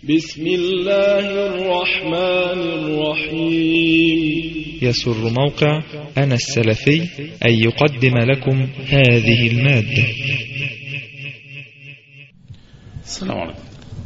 بسم الله الرحمن الرحيم. يسر موقع أنا السلفي أن يقدم لكم هذه المادة. السلام عليكم.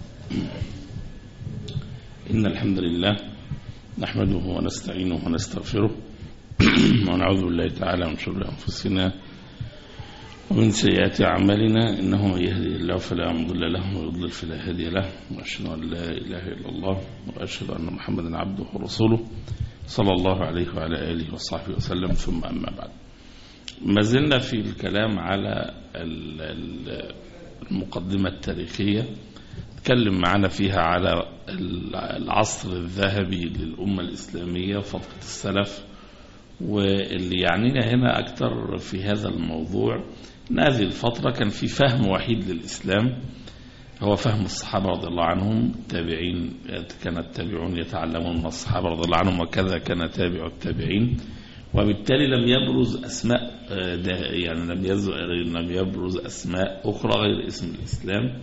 إن الحمد لله نحمده ونستعينه ونستغفره ونعوذ بالله تعالى من شرور أنفسنا ومن سيئات أعمالنا، إنه من يهدي الله فلا مضل له ويضلل فلا هادي له، وأشهد أن لا إله إلا الله وأشهد أن محمدا عبده ورسوله صلى الله عليه وعلى آله وصحبه وسلم. ثم أما بعد، ما زلنا في الكلام على المقدمة التاريخية، تكلم معنا فيها على العصر الذهبي للأمة الإسلامية وفترة السلف. واللي يعنينا هنا أكثر في هذا الموضوع أن هذه الفترة كان في فهم وحيد للإسلام، هو فهم الصحابة رضي الله عنهم. التابعين كان التابعون يتعلمون من الصحابة رضي الله عنهم، وكذا كان تابع التابعين. وبالتالي لم يبرز أسماء يعني لم يبرز أسماء أخرى غير اسم الإسلام.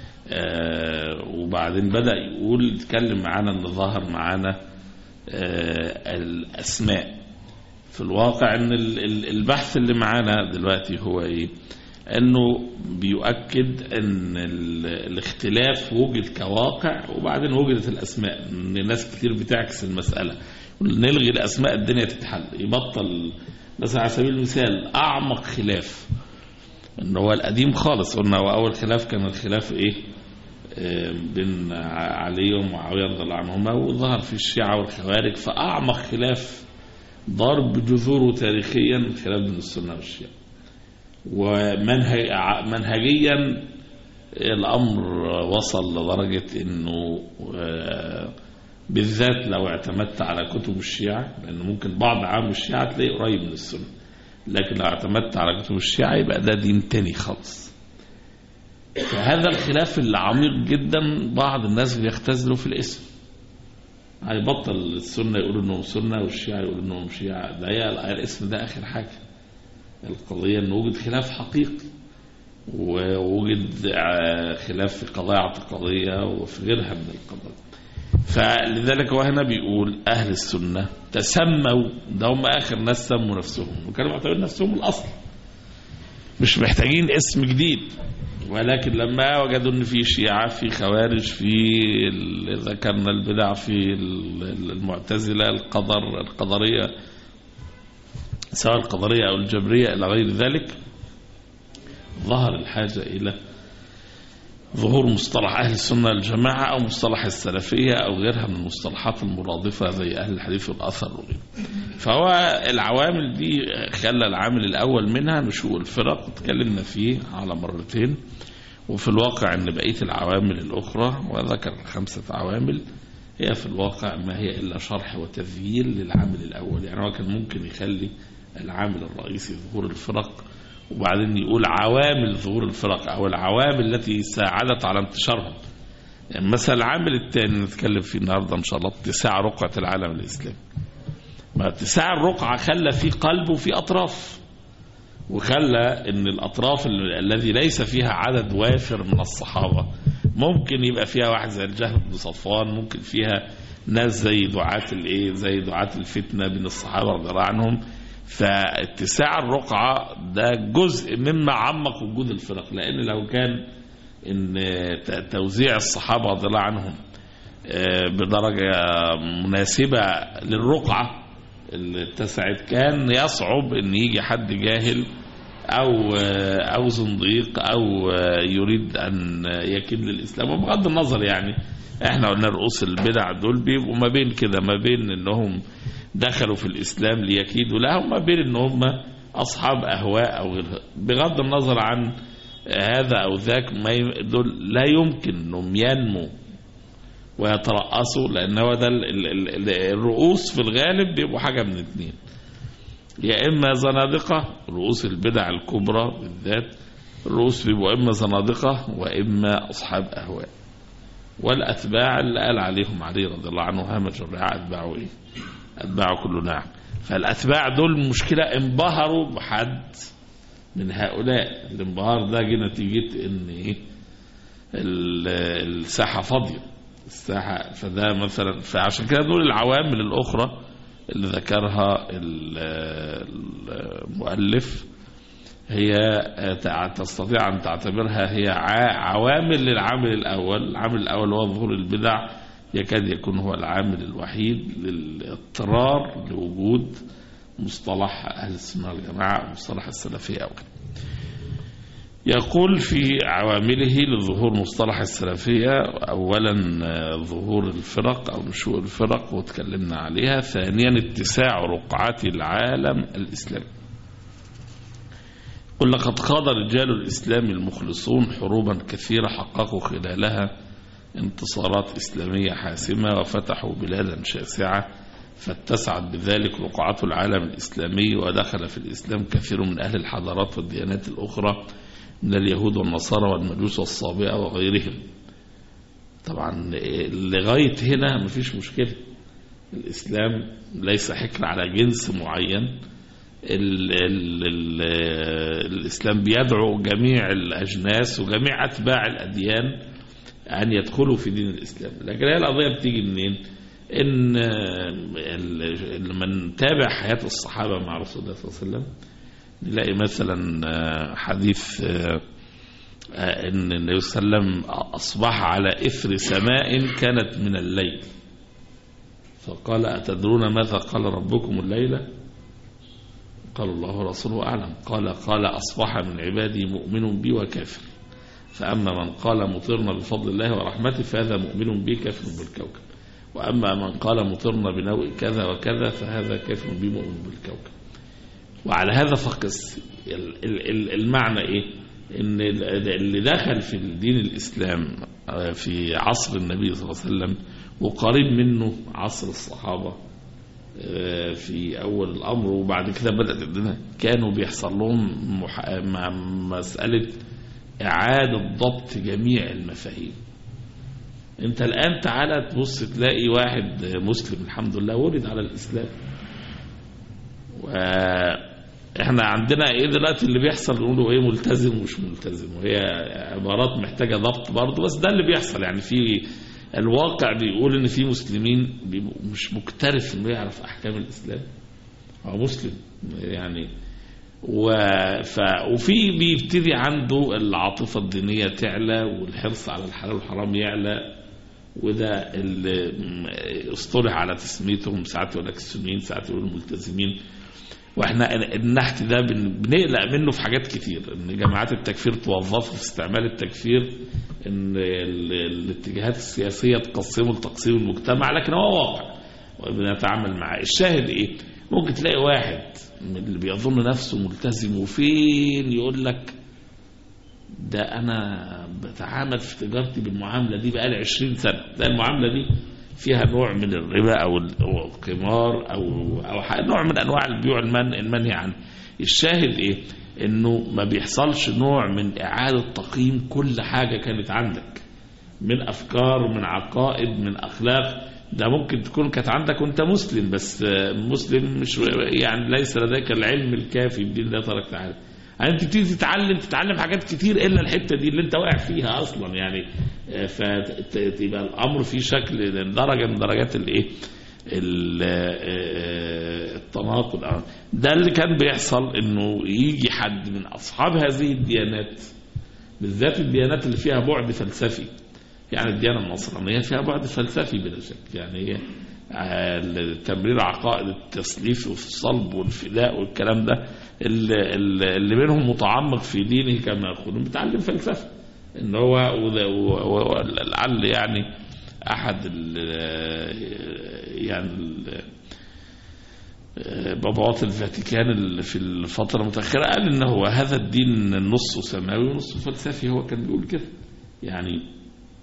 وبعدين بدأ يتكلم معنا أن ظهر معنا الأسماء. في الواقع أن البحث اللي معنا دلوقتي هو إيه؟ أنه بيؤكد أن الاختلاف وجد كواقع، وبعدين وجدت الأسماء. أن ناس كتير بتعكس المسألة، نلغي الأسماء الدنيا تتحل، يبطل. بس على سبيل المثال أعمق خلاف أنه هو القديم خالص، قلنا وأول خلاف كان الخلاف إيه؟ بين علي ومعاوية رضي الله عنهما، وظهر في الشيعة والخوارج. فأعمق خلاف ضرب جذوره تاريخيا خلاف بين السنة والشيعة. ومنهجيا الأمر وصل لدرجة أنه بالذات لو اعتمدت على كتب الشيعة، لأن ممكن بعض عام الشيعة تلاقي قريب من السنة، لكن لو اعتمدت على كتب الشيعة يبقى ده دين تاني خالص. فهذا الخلاف العميق جدا بعض الناس بيختزلوا في الاسم، هيبطل السنة يقولوا انهم سنة والشيعة يقولوا انهم شيعة. ده الاسم ده اخر حاجة. القضية انه وجد خلاف حقيقي، ووجد خلاف في قضايا اعتقادية وفي غيرها من القضايا. فلذلك هو هنا بيقول اهل السنة تسموا، ده هم اخر ناس سموا نفسهم، وكانوا معتبرين نفسهم الاصل، مش محتاجين اسم جديد. ولكن لما وجدوا ان في شيعة، في خوارج، في ذكرنا البدع، في المعتزلة، القدرية، سواء القدرية او الجبرية الى غير ذلك، ظهر الحاجة الى ظهور مصطلح اهل السنة الجماعة او مصطلح السلفية او غيرها من المصطلحات المرادفة زي اهل الحديث والاثر وغيره. فهو العوامل دي خلى العامل الاول منها نشوء الفرق، تكلمنا فيه على مرتين. وفي الواقع ان بقية العوامل الاخرى، وذكر 5 عوامل، هي في الواقع ما هي الا شرح وتذييل للعامل الاول. يعني هو كان ممكن يخلي العامل الرئيسي ظهور الفرق، وبعدين يقول عوامل ظهور الفرق او العوامل التي ساعدت على انتشارهم. يعني مثلا العامل الثاني نتكلم فيه النهارده ان شاء الله، اتساع رقعة العالم الاسلامي. ما اتساع الرقعة خلى في قلب وفي اطراف، وخلى ان الاطراف الذي ليس فيها عدد وافر من الصحابة، ممكن يبقى فيها واحد زي الجهم بن صفوان، ممكن فيها ناس زي زي دعاة الفتنة بين الصحابة رضي الله عنهم. فاتساع الرقعة ده جزء مما عمق وجود الفرق، لأن لو كان إن توزيع الصحابة رضي الله عنهم بدرجة مناسبة للرقعة اللي اتسعت، كان يصعب إن يجي حد جاهل أو زنديق أو يريد أن يكيد للإسلام. وبغض النظر يعني احنا قلنا رؤوس البدع دول بيبقوا ما بين كده، ما بين إنهم دخلوا في الإسلام ليكيدوا لهم، ما بين ان هم أصحاب أهواء أو غيرها. بغض النظر عن هذا أو ذاك، دول لا يمكن أنهم ينموا ويترأسوا، لأن هو ده الرؤوس في الغالب بيبقوا حاجة من اتنين: يا إما زنادقة، رؤوس البدع الكبرى بالذات الرؤوس بيبقوا إما زنادقة وإما أصحاب أهواء. والأتباع اللي قال عليهم علي رضي الله عنه هامج الرعاء أتباعه إيه؟ أتباعه كل نعم. فالأتباع دول مشكلة انبهروا بحد من هؤلاء. الانبهار ده جه نتيجة ان الساحة فاضية، الساحة. فده مثلا، فعشان كده دول العوامل الأخرى اللي ذكرها المؤلف هي تستطيع أن تعتبرها هي عوامل للعامل الأول. العامل الأول هو ظهور البدع، يكاد يكون هو العامل الوحيد للاضطرار لوجود مصطلح أهل السنة والجماعة، مصطلح السلفية أو كده. يقول في عوامله لظهور مصطلح السلفية: أولا ظهور الفرق أو نشوء الفرق وتكلمنا عليها. ثانيا اتساع رقعات العالم الإسلامي. قل: لقد خاض رجال الإسلام المخلصون حروبا كثيرة حققوا خلالها انتصارات إسلامية حاسمة وفتحوا بلادا شاسعة، فاتسعت بذلك رقعات العالم الإسلامي، ودخل في الإسلام كثير من أهل الحضارات والديانات الأخرى من اليهود والنصارى والمجوس والصابئة وغيرهم. طبعا لغاية هنا مفيش مشكلة. الإسلام ليس حكر على جنس معين. الإسلام بيدعو جميع الأجناس وجميع أتباع الأديان أن يدخلوا في دين الإسلام. لكن هي القضية بتيجي منين؟ إن لما نتابع حياة الصحابة مع رسول الله صلى الله عليه وسلم نلاقي مثلا حديث ان النبي صلى الله عليه وسلم اصبح على اثر سماء كانت من الليل، فقال: اتدرون ماذا قال ربكم الليله؟ قالوا: الله ورسوله اعلم. قال: اصبح من عبادي مؤمن بي وكافر، فاما من قال مطرنا بفضل الله ورحمته فهذا مؤمن بي كافر بالكوكب، واما من قال مطرنا بنوء كذا وكذا فهذا كافر بي مؤمن بالكوكب. وعلى هذا فقس المعنى ايه؟ ان اللي دخل في الدين الاسلام في عصر النبي صلى الله عليه وسلم وقريب منه عصر الصحابة في اول الامر، وبعد كده بدأت الدنيا كانوا بيحصل لهم مسألة اعادة ضبط جميع المفاهيم. انت الان تعالى تبص تلاقي واحد مسلم الحمد لله ولد على الاسلام، واحنا عندنا ايه دلوقتي اللي بيحصل؟ نقولوا ايه ملتزم ومش ملتزم، وهي عبارات محتاجه ضبط برضه، بس ده اللي بيحصل. يعني في الواقع بيقول ان في مسلمين مش مكترث انه يعرف احكام الاسلام، هو مسلم يعني، وفي بيبتدي عنده العاطفه الدينيه تعلى والحرص على الحلال والحرام يعلى، وده اللي اصطلح على تسميتهم، ساعات يقول لك السنيين ساعات يقول الملتزمين. واحنا النحت ده بنقلق منه في حاجات كتير، ان جماعات التكفير توظفوا في استعمال التكفير، ان الاتجاهات السياسيه تقسمه لتقسيم المجتمع، لكن هو واقع وبنتعامل معاه. الشاهد ايه؟ ممكن تلاقي واحد من اللي بيظن نفسه ملتزم وفين يقول لك ده انا بتعامل في تجارتي بالمعامله دي بقالي 20 سنه، ده المعامله دي فيها نوع من الربا او القمار او نوع من انواع البيوع المنهي عنه. الشاهد ايه؟ انه ما بيحصلش نوع من اعاده تقييم كل حاجه كانت عندك من افكار، من عقائد، من اخلاق. ده ممكن تكون كانت عندك وانت مسلم، بس مسلم مش يعني ليس لديك العلم الكافي بدين الله تبارك وتعالى. يعني انت بتيجي تتعلم حاجات كتير الا الحته دي اللي انت واقع فيها اصلا، يعني فتبقى الامر في شكل درجه من درجات الايه التناقض. ده اللي كان بيحصل، انه يجي حد من اصحاب هذه الديانات، بالذات الديانات اللي فيها بعد فلسفي، يعني الديانه النصرانيه فيها بعد فلسفي بلا شك، يعني هي تمرير عقائد التسليف والصلب والفداء والكلام ده، اللي منهم متعمق في دينه كما يقولون بيتعلم فلسفه، ان هو لعل يعني احد يعني بابوات الفاتيكان اللي في الفتره المتاخره قال ان هو هذا الدين نصه سماوي ونصه فلسفي، هو كان بيقول كده يعني.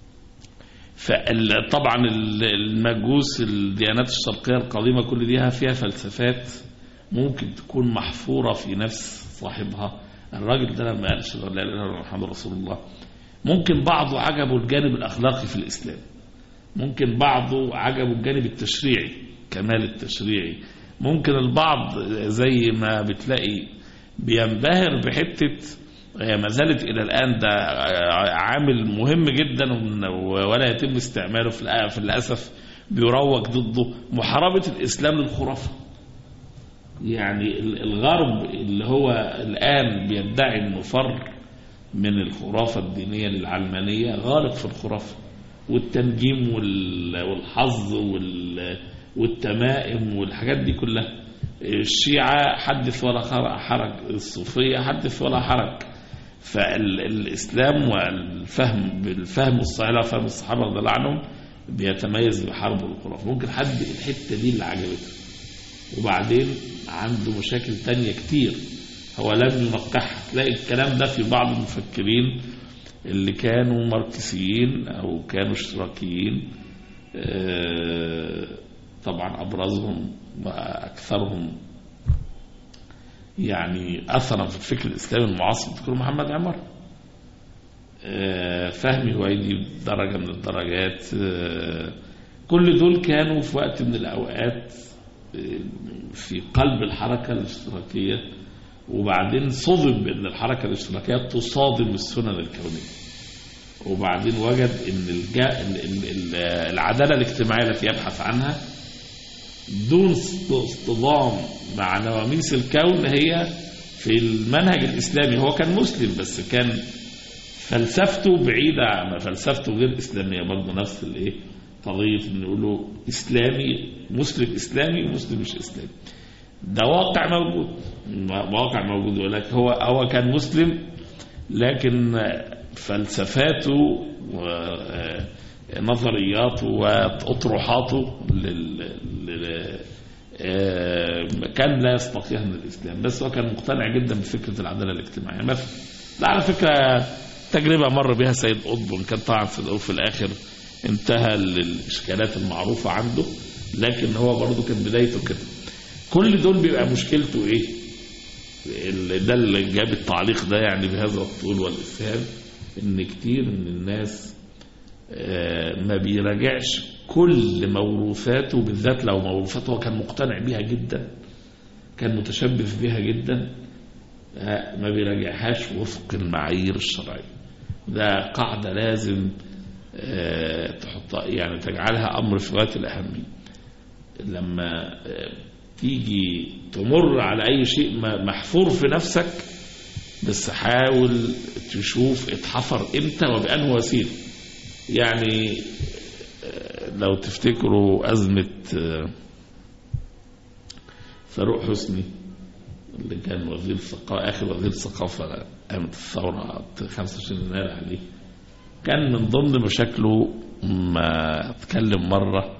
فطبعا المجوس الديانات الشرقيه القديمه كل دي فيها فلسفات ممكن تكون محفوره في نفس صاحبها. الراجل ده لما قال لا اله الا الله محمد رسول الله، ممكن بعضه عجبه الجانب الاخلاقي في الاسلام، ممكن بعضه عجبه الجانب التشريعي، كمال التشريعي، ممكن البعض زي ما بتلاقي بينبهر بحته هي ما زالت إلى الآن ده عامل مهم جدا ولا يتم استعماله في الأسف بيروج ضده، محاربة الإسلام للخرافة. يعني الغرب اللي هو الآن بيدعي أنه فر من الخرافة الدينية للعلمانية غارق في الخرافة والتنجيم والحظ والتمائم والحاجات دي كلها. الشيعة حدث ولا حرج، الصوفية حدث ولا حرج. فالإسلام بالفهم الصحيح وفهم الصحابة رضي الله عنهم بيتميز بحرب الخرافة. ممكن حد الحتة دي اللي عجبته وبعدين عنده مشاكل تانية كتير هو لم ينقحها. تلاقي الكلام ده في بعض المفكرين اللي كانوا ماركسيين أو كانوا اشتراكيين، طبعا أبرزهم وأكثرهم يعني أثرا في الفكر الإسلامي المعاصر دكتور محمد عمر، فهمي هويدي درجة من الدرجات، كل دول كانوا في وقت من الأوقات في قلب الحركة الاشتراكية، وبعدين صدم بأن الحركة الاشتراكية تصادم السنن الكونية، وبعدين وجد أن العدالة الاجتماعية التي يبحث عنها دون اصطدام مع نواميس الكون هي في المنهج الإسلامي. هو كان مسلم بس كان فلسفته بعيدة عن فلسفته غير إسلامية برضه، نفس قضية إنه يقولوا إسلامي مسلم إسلامي ومسلم مش إسلامي. ده واقع موجود ولكن هو كان مسلم لكن فلسفاته ونظرياته وأطروحاته كان لا يستطيعها من الإسلام، بس هو كان مقتنع جدا بفكرة العدالة الاجتماعية. مثلا ده على فكرة تجربة مر بها سيد قطب، كان طبعا في الآخر انتهى للإشكالات المعروفة عنده، لكن هو برضو كان بدايته كده. كل دول بيبقى مشكلته ايه؟ ده اللي جاب التعليق ده يعني بهذا الطول والإسهاب، ان كتير من الناس ما بيراجعش كل موروثاته، بالذات لو موروثاته كان مقتنع بيها جدا كان متشبث بيها جدا، ما بيراجعهاش وفق المعايير الشرعية. ده قاعدة لازم تحطها يعني تجعلها أمر في غاية الأهمية. لما تيجي تمر على أي شيء محفور في نفسك، بس حاول تشوف اتحفر امتى وبأنه وسيلة. يعني لو تفتكروا أزمة فاروق حسني اللي كان وزير الثقافة، آخر وزير الثقافة قامت الثورة 25 يناير عليه، كان من ضمن مشاكله ما اتكلم مرة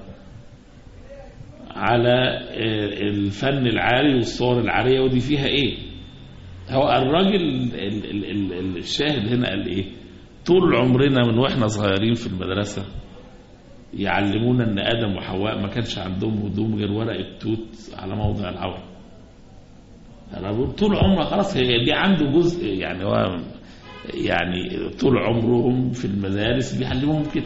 على الفن العاري والصور العارية ودي فيها ايه. هو الراجل الشاهد هنا قال ايه؟ طول عمرنا من واحنا صغيرين في المدرسة يعلمونا ان آدم وحواء ما كانش عندهم هدوم غير ورق التوت على موضع العورة. طول عمره خلاص هي دي عنده جزء، يعني هو يعني طول عمرهم في المدارس بيعلموهم كده.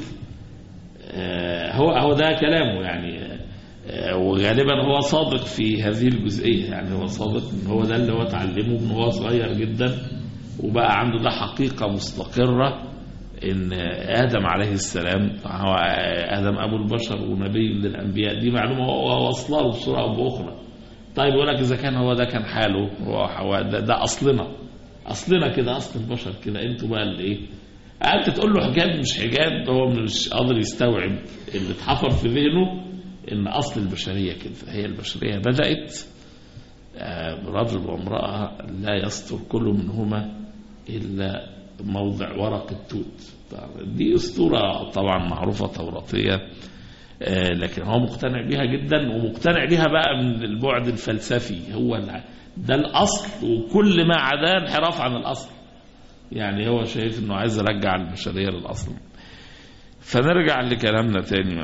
هو ده كلامه يعني، وغالبا هو صادق في هذه الجزئية. يعني هو صادق ان هو ده اللي هو تعلمه من هو صغير جدا، وبقى عنده ده حقيقة مستقرة ان آدم عليه السلام هو آدم أبو البشر ونبي للأنبياء. دي معلومة هو وصلها له بصورة أو بأخرى. طيب يقول لك إذا كان هو ده كان حاله هو ده أصلنا كده، أصل البشر كده، أنتوا بقى اللي إيه؟ أنت تقول له حجاب مش حجاب، هو مش قادر يستوعب اللي اتحفر في ذهنه إن أصل البشرية كده. هي البشرية بدأت رجل وامرأة لا يستر كل منهما إلا موضع ورق التوت. دي أسطورة طبعا معروفة توراتية، لكن هو مقتنع بيها جدا، ومقتنع بيها بقى من البعد الفلسفي. هو ده الأصل، وكل ما عداه انحراف عن الأصل. يعني هو شايف انه عايز يرجع البشرية للأصل. فنرجع لكلامنا تاني،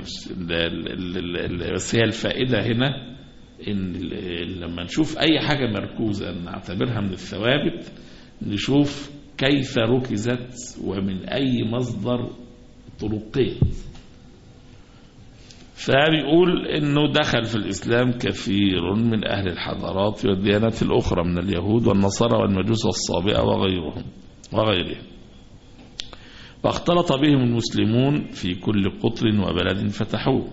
بس هي الفائدة هنا ان لما نشوف اي حاجة مركوزة نعتبرها من الثوابت، نشوف كيف ركزت ومن اي مصدر طرقت. فبيقول انه دخل في الاسلام كثير من اهل الحضارات والديانات الاخرى من اليهود والنصارى والمجوس والصابئة وغيرهم. وغيرها. واختلط بهم المسلمون في كل قطر وبلد فتحوه،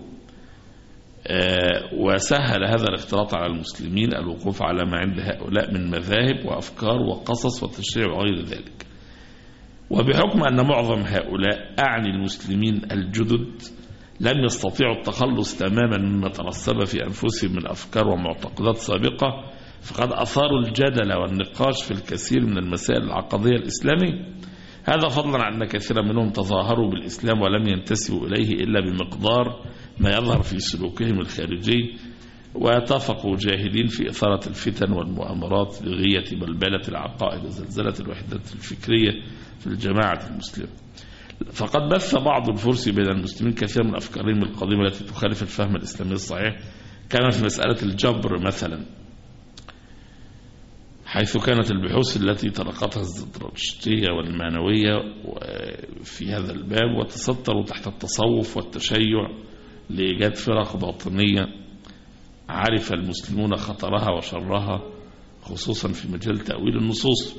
وسهل هذا الاختلاط على المسلمين الوقوف على ما عند هؤلاء من مذاهب وأفكار وقصص وتشريع وغير ذلك. وبحكم أن معظم هؤلاء أعني المسلمين الجدد لم يستطيعوا التخلص تماما مما ترسب في أنفسهم من أفكار ومعتقدات سابقة، فقد أثاروا الجدل والنقاش في الكثير من المسائل العقدية الإسلامية، هذا فضلا عن أن كثيرا منهم تظاهروا بالإسلام ولم ينتسبوا إليه إلا بمقدار ما يظهر في سلوكهم الخارجي، واتفقوا جاهدين في إثارة الفتن والمؤامرات لغاية بلبلة العقائد وزلزلة الوحدات الفكرية في الجماعة المسلمة. فقد بث بعض الفرس بين المسلمين كثير من أفكارهم القديمة التي تخالف الفهم الإسلامي الصحيح، كما في مسألة الجبر مثلا، حيث كانت البحوث التي تلقتها الزرتشتية والمانوية في هذا الباب، وتستروا تحت التصوف والتشيع لإيجاد فرق باطنية عرف المسلمون خطرها وشرها، خصوصا في مجال تأويل النصوص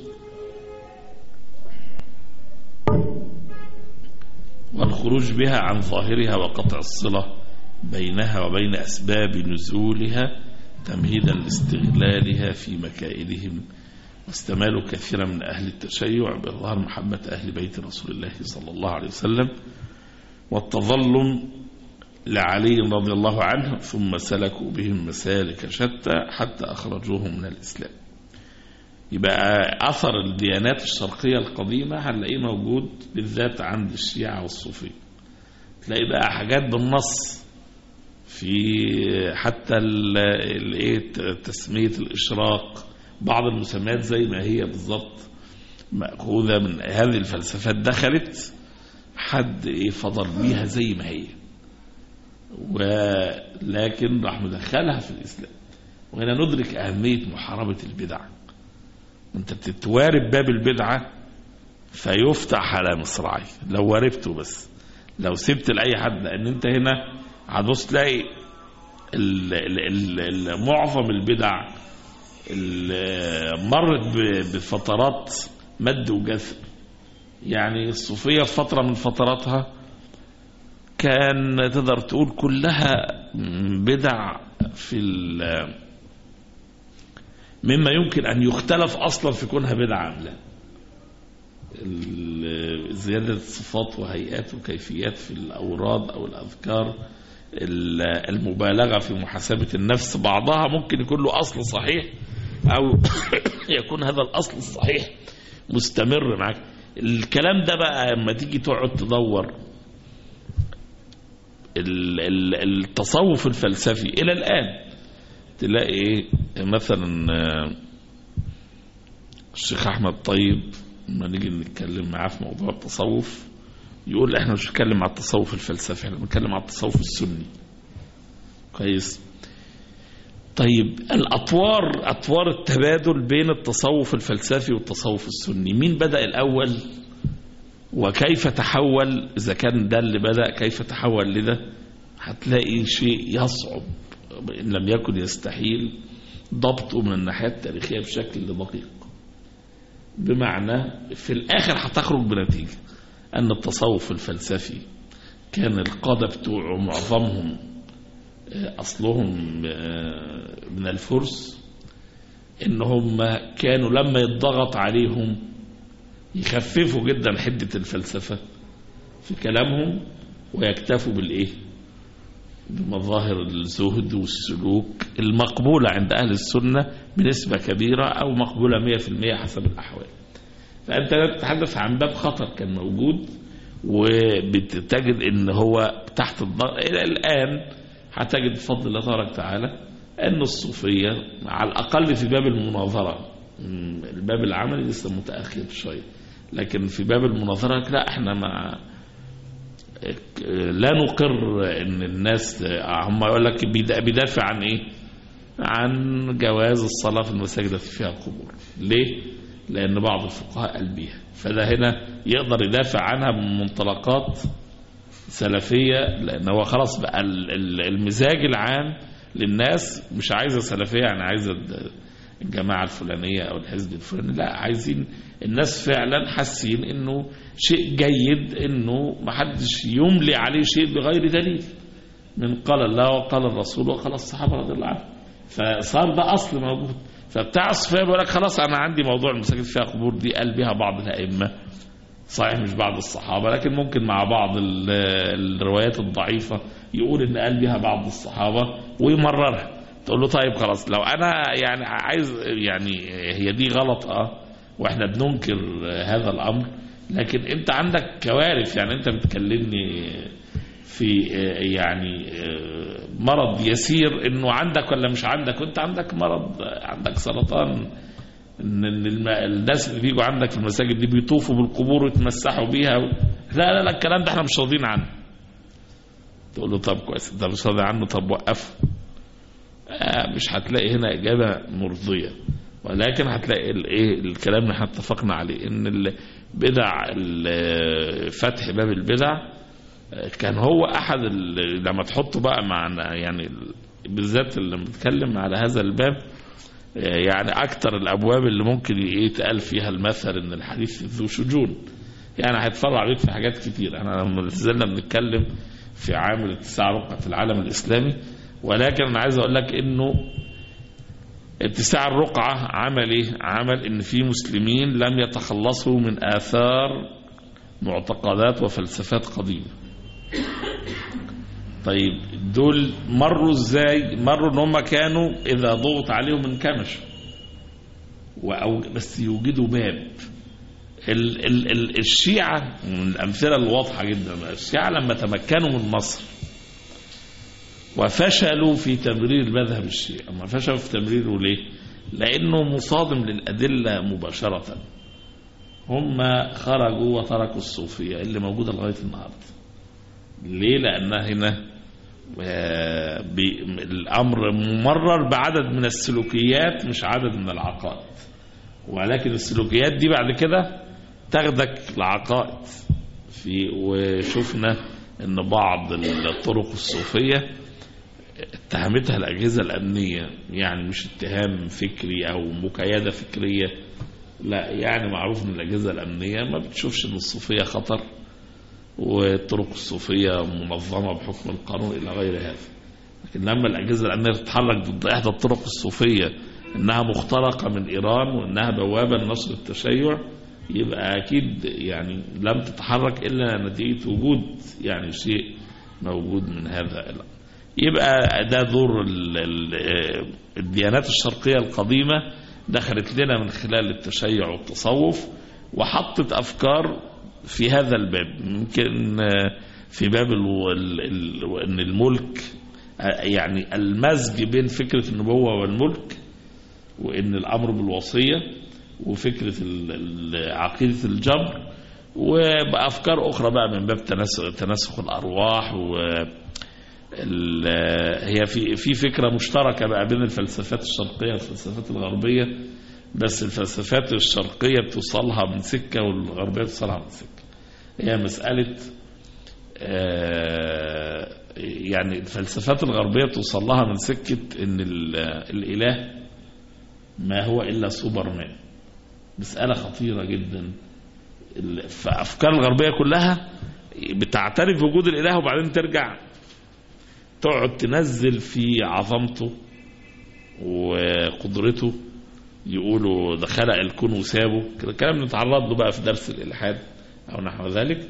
والخروج بها عن ظاهرها وقطع الصلة بينها وبين أسباب نزولها تمهيدا لاستغلالها في مكائدهم. واستمالوا كثيرا من أهل التشيع بإظهار محبة أهل بيت رسول الله صلى الله عليه وسلم والتظلم لعلي رضي الله عنه، ثم سلكوا بهم مسالك شتى حتى أخرجوهم من الإسلام. يبقى أثر الديانات الشرقية القديمة هنلاقيه موجود بالذات عند الشيعة والصوفية، تلاقي بقى حاجات بالنص في حتى تسمية الإشراق، بعض المسميات زي ما هي بالضبط مأخوذة من هذه الفلسفات، دخلت حد فضل بيها زي ما هي، ولكن راح مدخلها في الإسلام. وهنا ندرك أهمية محاربة البدع. انت بتتوارب باب البدعة فيفتح على مصراعي لو واربته، بس لو سبت لأي حد، لأن انت هنا هتبص تلاقي معظم البدع مرت بفترات مد وجذب. يعني الصوفية في فترة من فتراتها كان تقدر تقول كلها بدع في مما يمكن أن يختلف أصلا في كونها بدعة أم لا، زيادة صفات وهيئات وكيفيات في الأوراد أو الأذكار، المبالغة في محاسبة النفس، بعضها ممكن يكون له أصل صحيح أو يكون هذا الأصل الصحيح مستمر معك. الكلام ده بقى لما تيجي تقعد تدور التصوف الفلسفي إلى الآن تلاقي مثلا الشيخ أحمد طيب لما نيجي نتكلم معاه في موضوع التصوف يقول احنا مش بنتكلم على التصوف الفلسفي، احنا بنتكلم على التصوف السني. كويس. طيب أطوار التبادل بين التصوف الفلسفي والتصوف السني، مين بدأ الأول وكيف تحول؟ إذا كان ده اللي بدأ كيف تحول لده؟ هتلاقي شيء يصعب إن لم يكن يستحيل ضبطه من الناحية التاريخية بشكل دقيق. بمعنى في الآخر هتخرج بنتيجة أن التصوف الفلسفي كان القادة بتوعه معظمهم أصلهم من الفرس، إنهم كانوا لما يتضغط عليهم يخففوا جدا حدة الفلسفة في كلامهم ويكتفوا بالإيه؟ بمظاهر الزهد والسلوك المقبولة عند أهل السنة بنسبة كبيرة أو مقبولة 100% حسب الأحوال. فأنت تتحدث عن باب خطر كان موجود، وبتجد إن هو تحت الضغط إلى الآن. هتجد بفضل الله تبارك وتعالى أن الصوفية على الأقل في باب المناظرة، الباب العملي لسه متأخر شوية، لكن في باب المناظرة لا، احنا لا نقر ان الناس هم يقول لك بيدافع عن ايه؟ عن جواز الصلاة في المساجد فيها القبور. ليه؟ لان بعض الفقهاء قال بيها، فده هنا يقدر يدافع عنها من منطلقات سلفية، لان هو خلاص بقى المزاج العام للناس مش عايزة سلفية، يعني عايزة الجماعة الفلانية أو الحزب الفلاني، لا، عايزين الناس فعلا حاسين إنه شيء جيد إنه محدش يملي عليه شيء بغير دليل من قال الله وقال الرسول وقال الصحابة رضي الله عنهم. فصار ده أصل موجود. فبتاع الصوفية بيقول لك خلاص أنا عندي موضوع المساجد فيها قبور دي قال بها بعض الأئمة، صحيح مش بعض الصحابة، لكن ممكن مع بعض الروايات الضعيفة يقول إن قال بها بعض الصحابة ويمررها. تقول له طيب خلاص، لو أنا يعني عايز يعني هي دي غلط وإحنا بننكر هذا الأمر، لكن أنت عندك كوارث. يعني أنت بتكلمني في يعني مرض يسير إنه عندك ولا مش عندك، وأنت عندك مرض، عندك سرطان، ان الناس اللي بيجوا عندك في المساجد دي بيطوفوا بالقبور ويتمسحوا بيها لا الكلام ده احنا مش راضيين عنه. تقول له طب كويس، انت مش راضي عنه، طب وقفه. مش هتلاقي هنا اجابه مرضيه، ولكن هتلاقي الايه الكلام اللي احنا اتفقنا عليه، ان البدع، فتح باب البدع كان هو احد لما تحطه بقى مع يعني بالذات اللي بنتكلم على هذا الباب، يعني أكتر الأبواب اللي ممكن يتقال فيها المثل إن الحديث ذو شجون، يعني هيتفرع عليك في حاجات كتير. احنا لما نزلنا بنتكلم في عامل اتساع رقعة في العالم الإسلامي، ولكن أنا عايز أقول لك إنه اتساع الرقعة عمل إيه؟ عمل إن في مسلمين لم يتخلصوا من آثار معتقدات وفلسفات قديمة. طيب دول مروا ازاي؟ مروا ان هم كانوا اذا ضغط عليهم انكمشوا، بس يوجدوا باب. الشيعة من الامثله الواضحه جدا، الشيعة لما تمكنوا من مصر وفشلوا في تمرير مذهب الشيعة. ما فشلوا في تمريره ليه؟ لانه مصادم للادله مباشره. هم خرجوا وتركوا الصوفيه اللي موجوده لغايه النهارده. ليه؟ لأن هنا الأمر ممرر بعدد من السلوكيات مش عدد من العقائد، ولكن السلوكيات دي بعد كده تاخدك العقائد. وشفنا أن بعض الطرق الصوفية اتهمتها الأجهزة الأمنية، يعني مش اتهام فكري أو مكايدة فكرية، لا، يعني معروف أن الأجهزة الأمنية ما بتشوفش أن الصوفية خطر والطرق الصوفية منظمة بحكم القانون إلى غير هذا. لكن لما الأجهزة الأمنية تتحرك ضد إحدى الطرق الصوفية إنها مخترقة من إيران وإنها بوابة لنشر التشيع، يبقى أكيد يعني لم تتحرك إلا نتيجة وجود يعني شيء موجود من هذا. يبقى ده دور الديانات الشرقية القديمة، دخلت لنا من خلال التشيع والتصوف وحطت أفكار في هذا الباب. يمكن في باب ان الملك، يعني المزج بين فكرة النبوة والملك، وان الامر بالوصية، وفكرة عقيدة الجبر، وبأفكار اخرى بقى من باب تناسخ الارواح. هي في فكرة مشتركة بقى بين الفلسفات الشرقية والفلسفات الغربية، بس الفلسفات الشرقية بتوصلها من سكة والغربية بتوصلها من سكة. هي مسألة يعني الفلسفات الغربية توصل لها من سكة ان الإله ما هو إلا سوبرمان. مسألة خطيرة جدا. فأفكار الغربية كلها بتعترف بوجود الإله، وبعدين ترجع تقعد تنزل في عظمته وقدرته. يقولوا ده خلق الكون وسابه، الكلام نتعرض له بقى في درس الإلحاد أو نحو ذلك.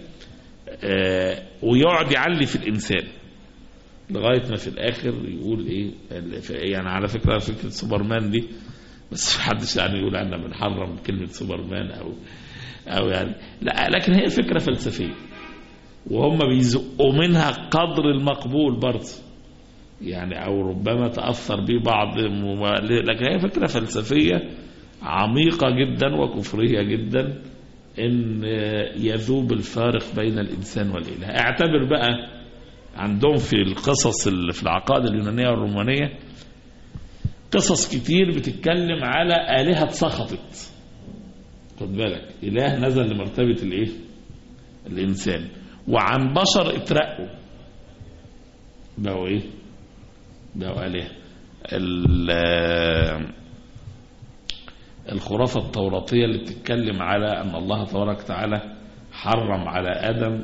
ويقعد يعلي في الإنسان لغاية ما في الآخر يقول إيه، يعني على فكرة سوبرمان دي، بس محدش يعني يقول أننا بنحرم كلمة سوبرمان أو يعني لا، لكن هي فكرة فلسفية وهم بيزقوا منها قدر المقبول برضه، يعني أو ربما تأثر به بعض، لكن هي فكرة فلسفية عميقة جدا وكفرية جدا، إن يذوب الفارق بين الإنسان والإله. اعتبر بقى عندهم في القصص اللي في العقائد اليونانية والرومانية قصص كتير بتتكلم على آلهة سقطت. خد بالك، إله نزل لمرتبة الإيه؟ الإنسان، وعن بشر اترقوا بقوا إيه؟ بقوا آلهة. الخرافة التوراتية اللي بتتكلم على أن الله تبارك وتعالى حرم على آدم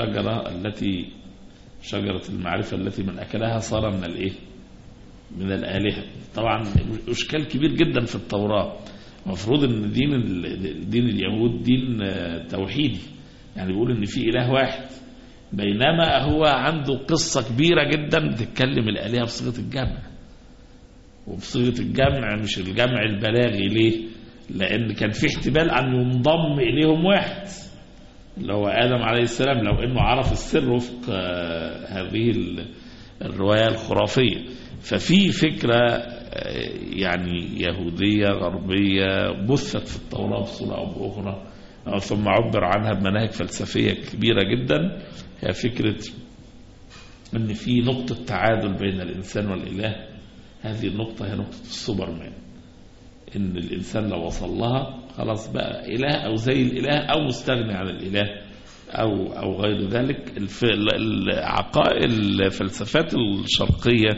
شجرة المعرفة التي من أكلها صار من الآلهة. طبعا إشكال كبير جدا في التوراة. المفروض أن دين اليهود دين توحيدي، يعني بيقول أن في إله واحد، بينما هو عنده قصة كبيرة جدا بتتكلم الآلهة بصيغة الجمع، وبصيغة الجمع مش الجمع البلاغي. ليه؟ لأن كان في احتمال أن ينضم إليهم واحد اللي هو آدم عليه السلام، لو أنه عرف السر وفق هذه الرواية الخرافية. ففي فكرة يعني يهودية غربية بثت في التوراة بصورة أو بأخرى، ثم عبر عنها بمناهج فلسفية كبيرة جدا، هي فكرة أن في نقطة تعادل بين الإنسان والإله. هذه النقطة هي نقطة السوبرمان، إن الإنسان لو وصل لها خلاص بقى إله أو زي الإله أو مستغني عن الإله أو غير ذلك. العقائد الفلسفات الشرقية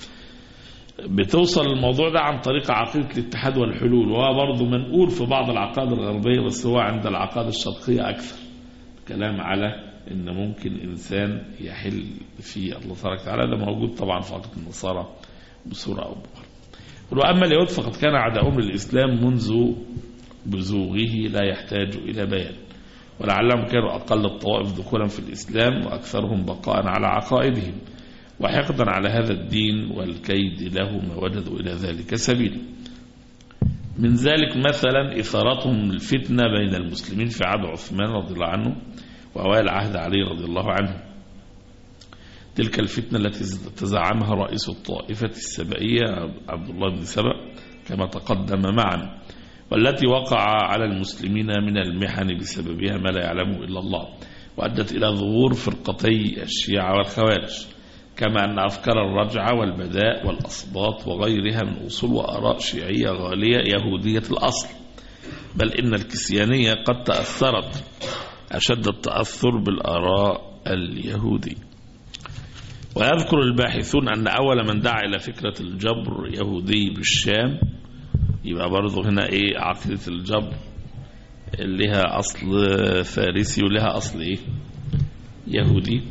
بتوصل الموضوع ده عن طريق عقيدة الاتحاد والحلول، وهو برضه منقول في بعض العقائد الغربية، بس هو عند العقائد الشرقية أكثر كلام على إن ممكن إنسان يحل في الله تبارك وتعالى. ده موجود طبعا في عقيدة النصارى بصورة أو بأخرى. وأما اليهود فقد كان عداؤهم للإسلام منذ بزوغه لا يحتاج إلى بيان، ولعلهم كانوا أقل الطوائف دخولا في الإسلام وأكثرهم بقاء على عقائدهم، وحقدا على هذا الدين والكيد له ما وجدوا إلى ذلك سبيلا. من ذلك مثلا إثارتهم الفتنة بين المسلمين في عهد عثمان رضي الله عنه وأوائل عهد علي رضي الله عنه. تلك الفتنة التي تزعمها رئيس الطائفة السبائية عبد الله بن سبأ كما تقدم معا، والتي وقع على المسلمين من المحن بسببها ما لا يعلمه إلا الله، وأدت إلى ظهور فرقتي الشيعة والخوارج، كما أن أفكار الرجعة والبداء والأصباط وغيرها من أصول وآراء شيعية غالية يهودية الأصل، بل إن الكسيانية قد تأثرت أشد التأثر بالآراء اليهودي. ويذكر الباحثون أن أول من دعا إلى فكرة الجبر يهودي بالشام. يبقى برضو هنا عقيدة الجبر اللي لها أصل فارسي ولها أصل يهودي.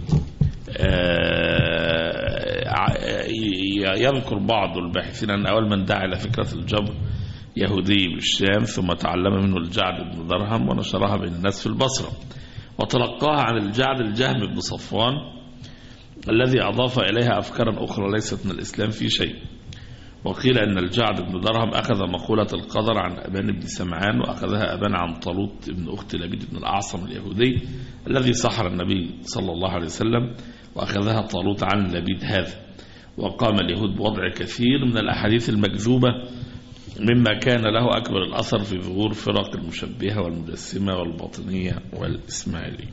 يذكر بعض الباحثين أن أول من دعا إلى فكرة الجبر يهودي بالشام، ثم تعلم منه الجعد بن درهم ونشرها بين الناس في البصرة، وتلقاها عن الجعد الجهم بن صفوان الذي أضاف إليها أفكارا أخرى ليست من الإسلام في شيء. وقيل أن الجعد بن درهم أخذ مقولة القدر عن أبان بن سمعان، وأخذها أبان عن طالوت بن أخت لبيد بن الأعصم اليهودي الذي سحر النبي صلى الله عليه وسلم، وأخذها طالوت عن لبيد هذا. وقام اليهود بوضع كثير من الأحاديث المكذوبة مما كان له أكبر الأثر في ظهور فرق المشبهة والمجسمة والباطنية والإسماعيلية.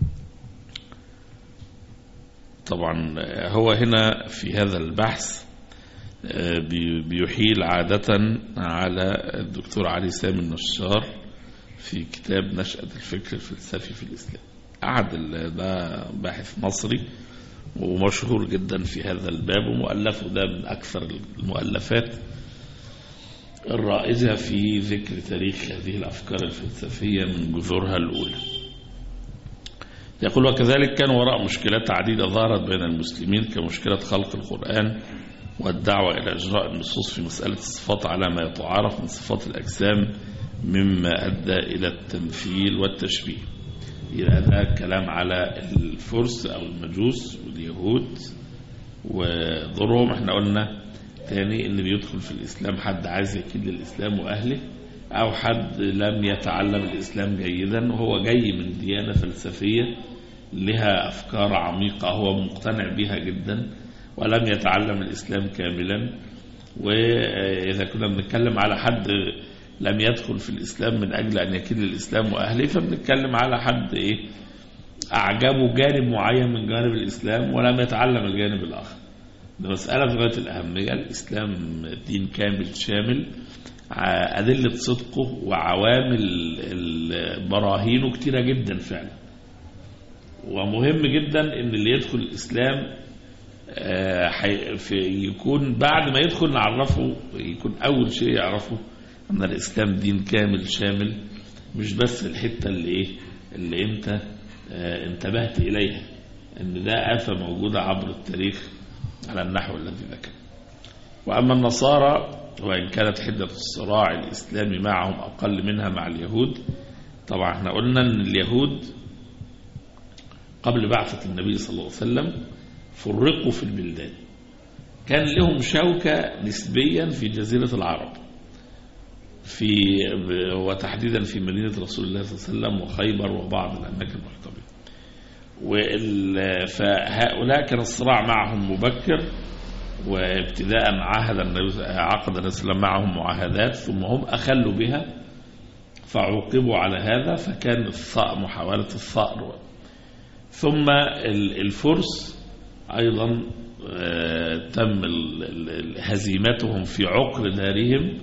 طبعا هو هنا في هذا البحث بيحيل عادة على الدكتور علي سامي النشار في كتاب نشأة الفكر الفلسفي في الإسلام. ده باحث مصري ومشهور جدا في هذا الباب، ومؤلفه ده من أكثر المؤلفات الرائجة في ذكر تاريخ هذه الأفكار الفلسفية من جذورها الأولى. يقول: وكذلك كان وراء مشكلات عديدة ظهرت بين المسلمين كمشكلة خلق القرآن والدعوة إلى إجراء النصوص في مسألة الصفات على ما يتعارف من صفات الأجسام، مما أدى إلى التمثيل والتشبيه. يبقى ده كلام على الفرس أو المجوس واليهود وضرهم. احنا قلنا تاني إن بيدخل في الإسلام حد عايز يكيد للإسلام وأهله، أو حد لم يتعلم الإسلام جيدا وهو جاي من ديانة فلسفية لها أفكار عميقة هو مقتنع بها جدا ولم يتعلم الإسلام كاملا. وإذا كنا بنتكلم على حد لم يدخل في الإسلام من أجل أن يكيد للإسلام وأهله، فبنتكلم على حد أعجبه جانب معين من جانب الإسلام ولم يتعلم الجانب الآخر. ده مسألة في غاية الأهمية. الإسلام دين كامل شامل، أدلة صدقه وعوامل براهينه كتيرة جدا فعلا، ومهم جدا ان اللي يدخل الإسلام يكون بعد ما يدخل نعرفه، يكون أول شيء يعرفه أن الإسلام دين كامل شامل، مش بس الحتة اللي أنت انتبهت إليها، أن ده آفة موجودة عبر التاريخ على النحو الذي ذكر. وأما النصارى وإن كانت حدة الصراع الإسلامي معهم أقل منها مع اليهود، طبعا احنا قلنا أن اليهود قبل بعثة النبي صلى الله عليه وسلم فرقوا في البلدان، كان لهم شوكة نسبيا في جزيرة العرب وتحديدا في مدينة رسول الله صلى الله عليه وسلم وخيبر وبعض الأماكن المحتملة. فهؤلاء كان الصراع معهم مبكر، وابتداء عقد النبي صلى الله عليه وسلم معهم معاهدات، ثم هم أخلوا بها فعوقبوا على هذا، فكان محاولة الثأر. ثم الفرس أيضا تم هزيمتهم في عقر دارهم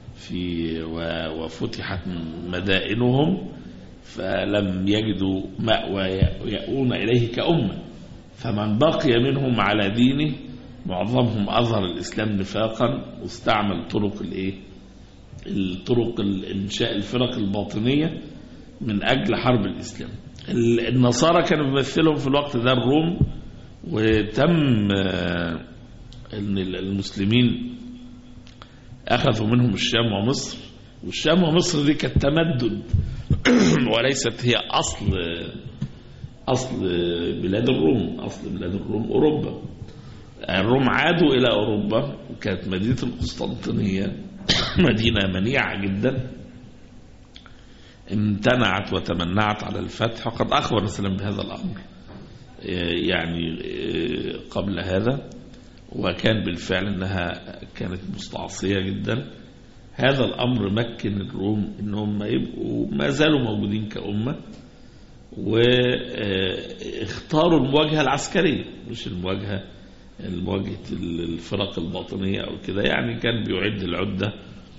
وفتحت مدائنهم، فلم يجدوا مأوى يأوون إليه كأمة، فمن بقي منهم على دينه معظمهم أظهر الإسلام نفاقا، واستعمل طرق إنشاء الفرق الباطنية من أجل حرب الإسلام. النصارى كانوا بيمثلهم في الوقت ده الروم، وتم أن المسلمين أخذوا منهم الشام ومصر، والشام ومصر دي كانت تمدد وليست هي أصل بلاد الروم. أصل بلاد الروم أوروبا. الروم عادوا إلى أوروبا، وكانت مدينة القسطنطينية مدينة منيعة جدا، امتنعت وتمنعت على الفتح، وقد أخبر الرسول بهذا الأمر يعني قبل هذا، وكان بالفعل أنها كانت مستعصية جدا. هذا الأمر مكن الروم أنهم يبقوا ما زالوا موجودين كأمة، واختاروا المواجهة العسكرية مش المواجهة الفرق الباطنية أو كده. يعني كان بيعد العدة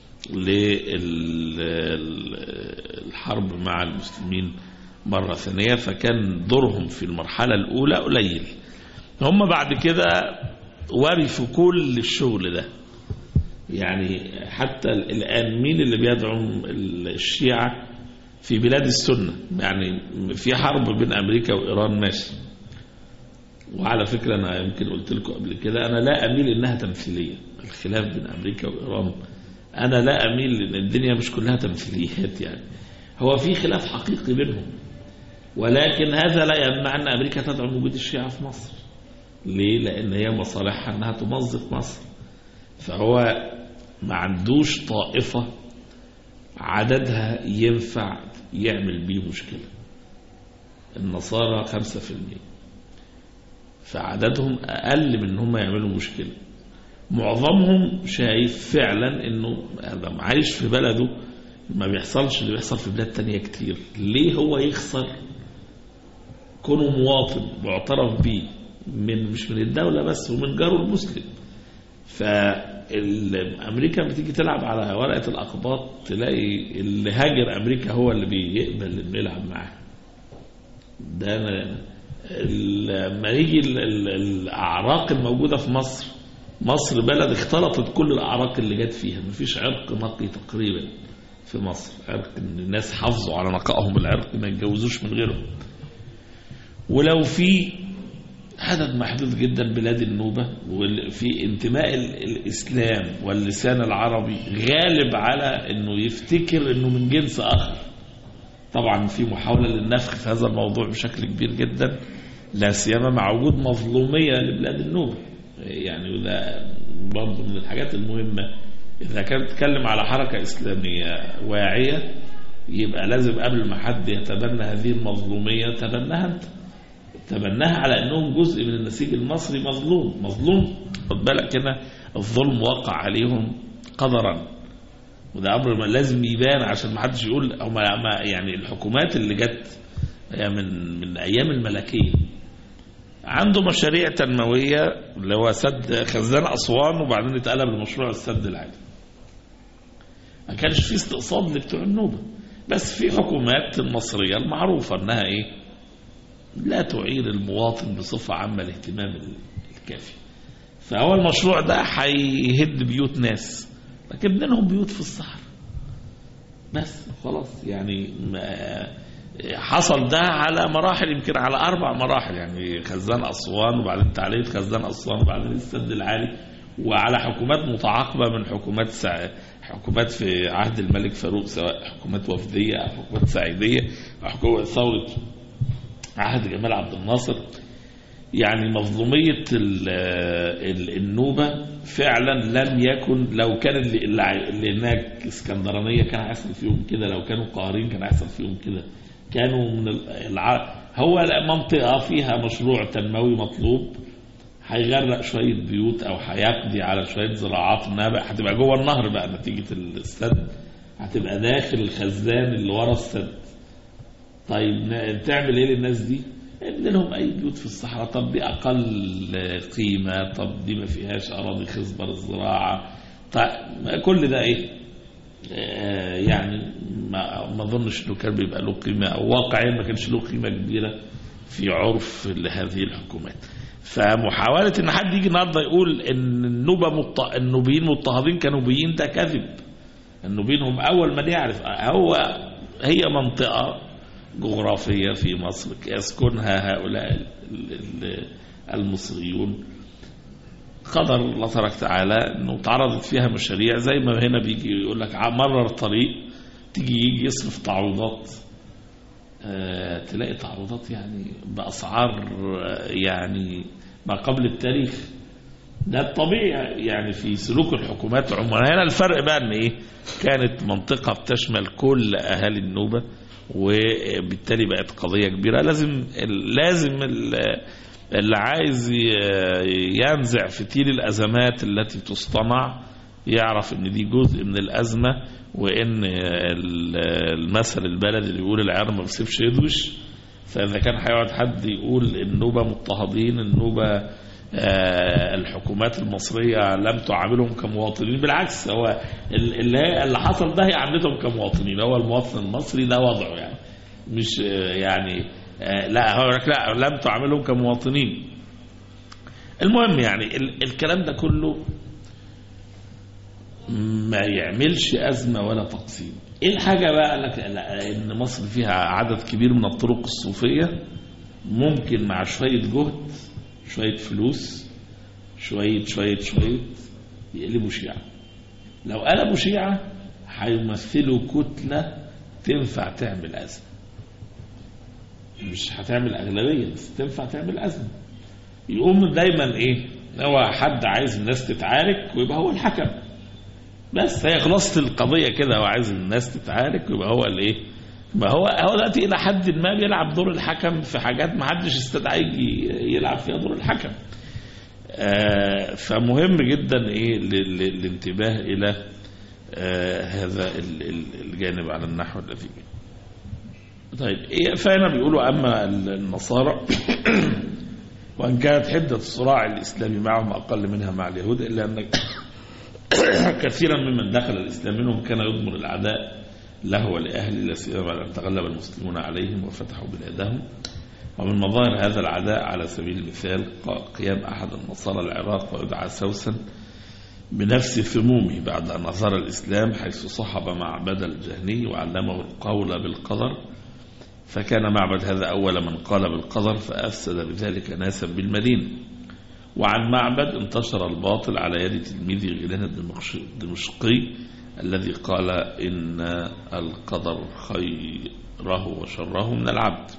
للحرب مع المسلمين مرة ثانية، فكان دورهم في المرحلة الأولى قليل. هم بعد كده ورثوا كل الشغل ده. يعني حتى الآن مين اللي بيدعم الشيعة في بلاد السنة؟ يعني في حرب بين أمريكا وإيران ماشي، وعلى فكرة أنا يمكن قلت لكم قبل كده أنا لا أميل إنها تمثيلية. الخلاف بين أمريكا وإيران أنا لا أميل، لأن الدنيا مش كلها تمثيليات، يعني هو في خلاف حقيقي بينهم، ولكن هذا لا يمنع أن أمريكا تدعم وجود الشيعة في مصر. ليه؟ لأن هي مصالحها أنها تمزق مصر، فهو ما عندوش طائفة عددها ينفع يعمل بيه مشكلة. النصارى 5%، فعددهم أقل من هم يعملوا مشكلة. معظمهم شايف فعلا أنه عايش في بلده ما بيحصلش اللي بيحصل في بلاد تانية كتير. ليه هو يخسر كونه مواطن معترف به مش من الدولة بس ومن جاره المسلم؟ فأمريكا بتيجي تلعب على ورقة الأقباط، تلاقي اللي هاجر أمريكا هو اللي بيقبل إنه يلعب معاه. ده لما يجي الأعراق الموجودة في مصر بلد اختلطت كل الأعراق اللي جت فيها، مفيش عرق نقي تقريبا في مصر، عرق الناس حافظوا على نقائهم العرق ما يتجوزوش من غيره. ولو في عدد محدود جدا بلاد النوبة، وفي انتماء الإسلام واللسان العربي غالب على أنه يفتكر أنه من جنس آخر. طبعا في محاولة للنفخ في هذا الموضوع بشكل كبير جدا، لا سيما مع وجود مظلومية لبلاد النوبة. يعني وده برضه من الحاجات المهمة. إذا كانت تتكلم على حركة إسلامية واعية، يبقى لازم قبل ما حد يتبنى هذه المظلومية تبناها على أنهم جزء من النسيج المصري مظلوم. خد بالك هنا الظلم وقع عليهم قدرا، وده أمر ما لازم يبان عشان ما حدش يقول أو ما يعني الحكومات اللي جت من أيام الملكية عنده مشاريع تنموية اللي هو سد خزان أسوان، وبعدين اتقلب لمشروع السد العالي. ما كانش في استقصاد لبتوع النوبة، بس في حكومات المصرية المعروفة أنها لا تعير المواطن بصفة عامة الاهتمام الكافي. فهو المشروع ده هيهد بيوت ناس، لكن منهم بيوت في الصحراء بس خلاص يعني حصل ده على مراحل، يمكن على 4 مراحل، يعني خزان أسوان وبعدين تعليق خزان أسوان وبعدين السد العالي، وعلى حكومات متعاقبة من حكومات في عهد الملك فاروق، سواء حكومات وفدية أو حكومات سعيدية أو حكومة ثورة عهد جمال عبد الناصر. يعني مظلومية النوبة فعلا لم يكن، لو كان اللي هناك اسكندرانية كان هيحصل فيهم كده، لو كانوا قاهرين كان هيحصل فيهم كده. كانوا من هو منطقة فيها مشروع تنموي مطلوب هيغرق شوية بيوت أو هيقضي على شوية زراعات، إنها بقى هتبقى جوه النهر بقى نتيجة السد، هتبقى داخل الخزان اللي ورا السد. طيب تعمل إيه للناس دي؟ ابن لهم أي بيوت في الصحراء. طب دي أقل قيمة، طب دي ما فيهاش أراضي خصبة للزراعة. طيب كل ده إيه؟ يعني ما أظنش إنه كان بيبقى له قيمة، أو واقعيا ما كانش له قيمة كبيرة في عرف لهذه الحكومات. فمحاولة إن حد يجي النهارده يقول إن النوبيين مضطهدين كنوبيين، ده كذب. النوبيين هم أول من يعرف، هي منطقة جغرافية في مصر يسكنها هؤلاء المصريون. قدر الله تبارك وتعالى انه تعرضت فيها مشاريع، زي ما هنا بيجي يقول لك مرر طريق، يجي يصرف تعويضات، تلاقي تعويضات يعني بأسعار يعني ما قبل التاريخ. ده الطبيعي يعني في سلوك الحكومات عموما. هنا الفرق بقى ان ايه، كانت منطقة بتشمل كل اهالي النوبة، وبالتالي بقت قضية كبيرة. لازم اللي عايز ينزع فتيل الأزمات التي تصطنع يعرف ان دي جزء من الأزمة، وان المثل البلدي اللي يقول العيار ما بيسيبش يدوش. فإذا كان هيقعد حد يقول النوبة مضطهدين، النوبة الحكومات المصرية لم تعاملهم كمواطنين، بالعكس هو اللي حصل ده هي عاملتهم كمواطنين. هو المواطن المصري ده وضعه يعني مش يعني لا هو لا لم تعاملهم كمواطنين. المهم يعني الكلام ده كله ما يعملش أزمة ولا تقسيم. ايه الحاجة بقى لك ان مصر فيها عدد كبير من الطرق الصوفية، ممكن مع شوية جهد، شوية فلوس، شوية يقلبوا شيعة. لو قلبوا شيعة هيمثلوا كتلة تنفع تعمل أزمة، مش هتعمل أغلبية بس تنفع تعمل أزمة. يقوم دايما ايه، هو حد عايز الناس تتعارك ويبقى هو الحكم، بس هي خلاصة القضية كده، هو عايز الناس تتعارك ويبقى هو الايه، ما هو دلوقتي الى حد ما بيلعب دور الحكم في حاجات ما حدش استدعى يلعب فيها دور الحكم. فمهم جدا ايه الانتباه الى هذا الجانب على النحو الذي. طيب ايه، فانا بيقولوا اما النصارى وان كانت حدة الصراع الاسلامي معهم اقل منها مع اليهود، الا ان كثيرا ممن دخل الاسلام منهم كان يضمر العداء له ولأهله، لا سيما بعد أن تغلب المسلمون عليهم وفتحوا بلادهم. ومن مظاهر هذا العداء على سبيل المثال قيام أحد النصارى العراق ويدعى سوسن بنفس ثمومه بعد أن أظهر الإسلام، حيث صحب معبد الجهني وعلمه القول بالقدر، فكان معبد هذا أول من قال بالقدر، فأفسد بذلك ناسا بالمدينة. وعن معبد انتشر الباطل على يد تلميذ غيلان الدمشقي الذي قال إن القدر خيره وشره من العبد.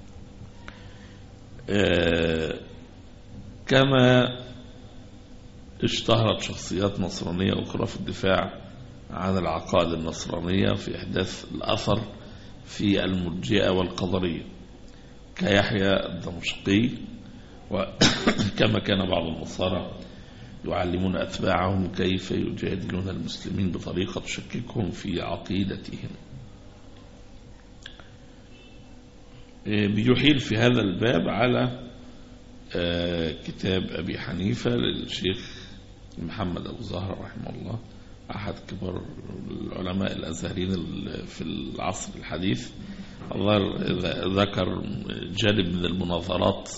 كما اشتهرت شخصيات نصرانية أخرى في الدفاع عن العقائد النصرانية في إحداث الأثر في المرجئة والقدرية كيحيى الدمشقي، وكما كان بعض النصارى يعلمون أتباعهم كيف يجادلون المسلمين بطريقة تشككهم في عقيدتهم. بيحيل في هذا الباب على كتاب أبي حنيفة للشيخ محمد أبو زهر رحمه الله، أحد كبار العلماء الأزهريين في العصر الحديث. ذكر جانب من المناظرات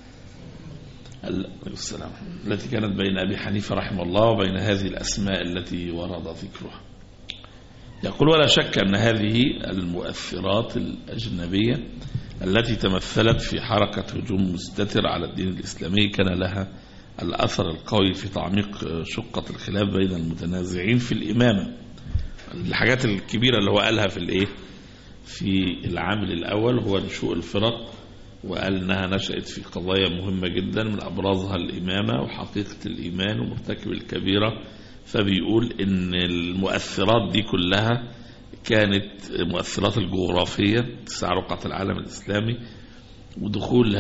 التي كانت بين أبي حنيفة رحمه الله وبين هذه الأسماء التي ورد ذكرها. يقول ولا شك أن هذه المؤثرات الأجنبية التي تمثلت في حركة هجوم مستتر على الدين الإسلامي كان لها الأثر القوي في تعميق شقة الخلاف بين المتنازعين في الإمامة. الحاجات الكبيرة اللي هو قالها في العامل الأول هو نشوء الفرق، وقال أنها نشأت في قضايا مهمة جدا من أبرزها الإمامة وحقيقة الإيمان ومرتكب الكبيرة. فبيقول إن المؤثرات دي كلها كانت مؤثرات الجغرافية، اتساع رقعة العالم الإسلامي، ودخول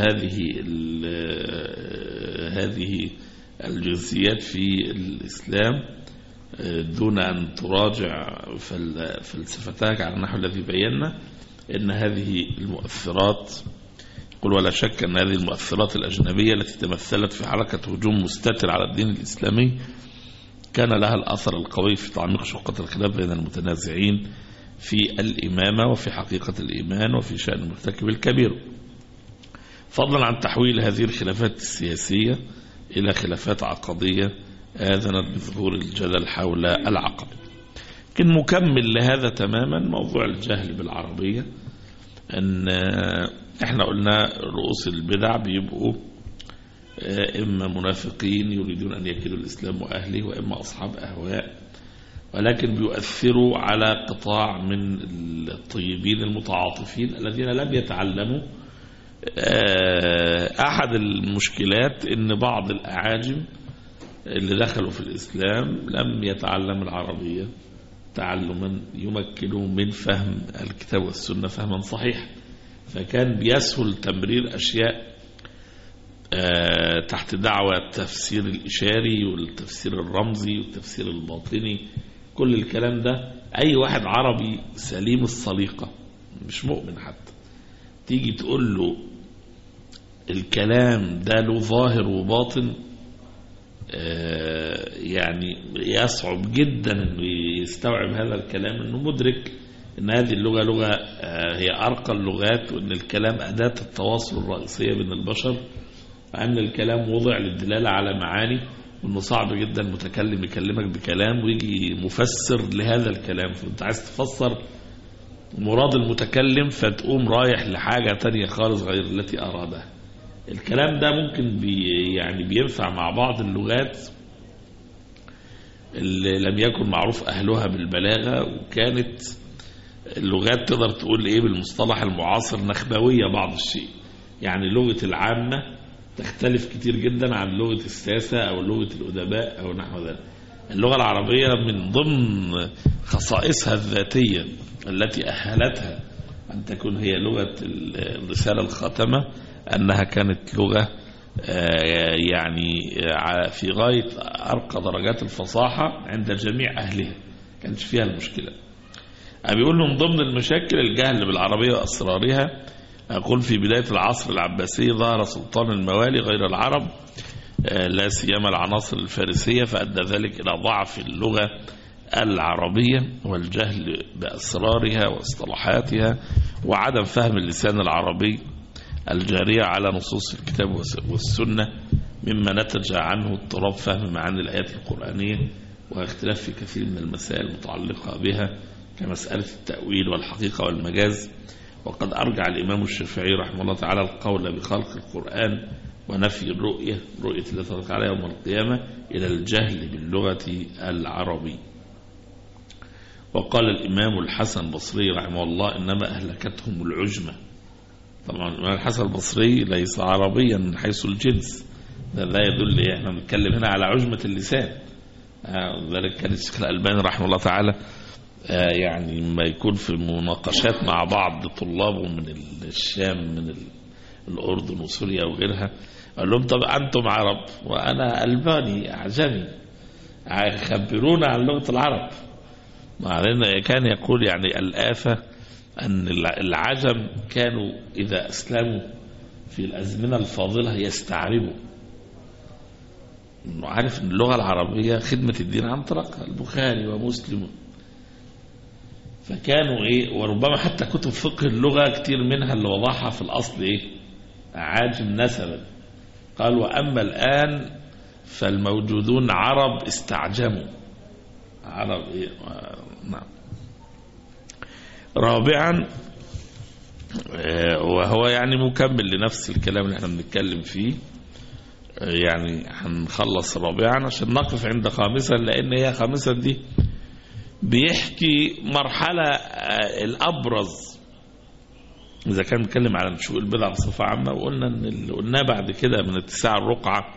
هذه الجنسيات في الإسلام دون أن تراجع فلسفتها على النحو الذي بينا. إن هذه المؤثرات، يقول ولا شك أن هذه المؤثرات الأجنبية التي تمثلت في حركة هجوم مستتر على الدين الإسلامي كان لها الأثر القوي في تعميق شقة الخلاف بين المتنازعين في الإمامة وفي حقيقة الإيمان وفي شأن مرتكب الكبير، فضلا عن تحويل هذه الخلافات السياسية إلى خلافات عقدية آذنت بظهور الجدل حول العقد. لكن مكمل لهذا تماما موضوع الجهل بالعربية، أن احنا قلنا رؤوس البدع بيبقوا إما منافقين يريدون أن يكيدوا الإسلام وأهله، وإما أصحاب أهواء، ولكن بيؤثروا على قطاع من الطيبين المتعاطفين الذين لم يتعلموا. أحد المشكلات أن بعض الأعاجم اللي دخلوا في الإسلام لم يتعلم العربية تعلما يمكنه من فهم الكتاب والسنة فهما صحيح، فكان بيسهل تمرير أشياء تحت دعوة التفسير الإشاري والتفسير الرمزي والتفسير الباطني. كل الكلام ده أي واحد عربي سليم السليقة مش مؤمن حتى تيجي تقول له الكلام ده له ظاهر وباطن، يعني يصعب جدا انه يستوعب هذا الكلام، انه مدرك ان هذه اللغة لغة هي ارقى اللغات، وان الكلام اداة التواصل الرئيسية بين البشر، وان الكلام وضع للدلالة على معاني، وانه صعب جدا متكلم يكلمك بكلام ويجي مفسر لهذا الكلام، فانت عايز تفسر مراد المتكلم فتقوم رايح لحاجة تانية خالص غير التي أرادها. الكلام ده ممكن يعني بينفع مع بعض اللغات اللي لم يكن معروف أهلها بالبلاغة، وكانت اللغات تقدر تقول إيه بالمصطلح المعاصر نخبوية بعض الشيء، يعني لغة العامة تختلف كتير جدا عن لغة الساسة أو لغة الأدباء أو نحو ذلك. اللغة العربية من ضمن خصائصها الذاتية التي أهلتها أن تكون هي لغة الرسالة الخاتمة أنها كانت لغة يعني في غاية أرقى درجات الفصاحة عند جميع أهلها، كانش فيها المشكلة. بيقول من ضمن المشاكل الجهل بالعربية وأسرارها. أقول في بداية العصر العباسي ظهر سلطان الموالي غير العرب لا سيما العناصر الفارسية، فأدى ذلك إلى ضعف اللغة العربية والجهل بأسرارها واصطلاحاتها وعدم فهم اللسان العربي الجارية على نصوص الكتاب والسنة، مما نتج عنه اضطراب فهم معاني الآيات القرآنية واختلاف في كثير من المسائل المتعلقة بها كمسألة التأويل والحقيقة والمجاز. وقد أرجع الإمام الشافعي رحمه الله تعالى القول بخلق القرآن ونفي رؤية الله تعالى يوم القيامة إلى الجهل باللغة العربية. وقال الإمام الحسن البصري رحمه الله إنما أهلكتهم العجمة. طبعا الإمام الحسن البصري ليس عربيا من حيث الجنس، ده لا يدل احنا بنتكلم هنا على عجمة اللسان. ذلك كان الشيخ الألباني رحمه الله تعالى يعني ما يكون في مناقشات مع بعض طلابه من الشام من الأردن وسوريا وغيرها، قال لهم طب أنتم عرب وأنا ألباني أعجمي، خبرونا عن لغة العرب. معلنا كان يقول يعني الآفة أن العجم كانوا إذا أسلموا في الأزمنة الفاضلة يستعربوا، عارف أن اللغة العربية خدمة الدين عن طريقها البخاري ومسلم، فكانوا وربما حتى كتب فقه اللغة كتير منها اللي وضعها في الأصل عاجم نسبا. قال وأما الآن فالموجودون عرب استعجموا. عرب نعم. رابعا، وهو يعني مكمل لنفس الكلام اللي احنا بنتكلم فيه، يعني هنخلص رابعا عشان نقف عند خامسا، لان هي خامسا دي بيحكي مرحلة الأبرز إذا كان بنتكلم على نشوء البدع بصفة عامة. وقلنا إن اللي قلناه بعد كده من اتساع الرقعة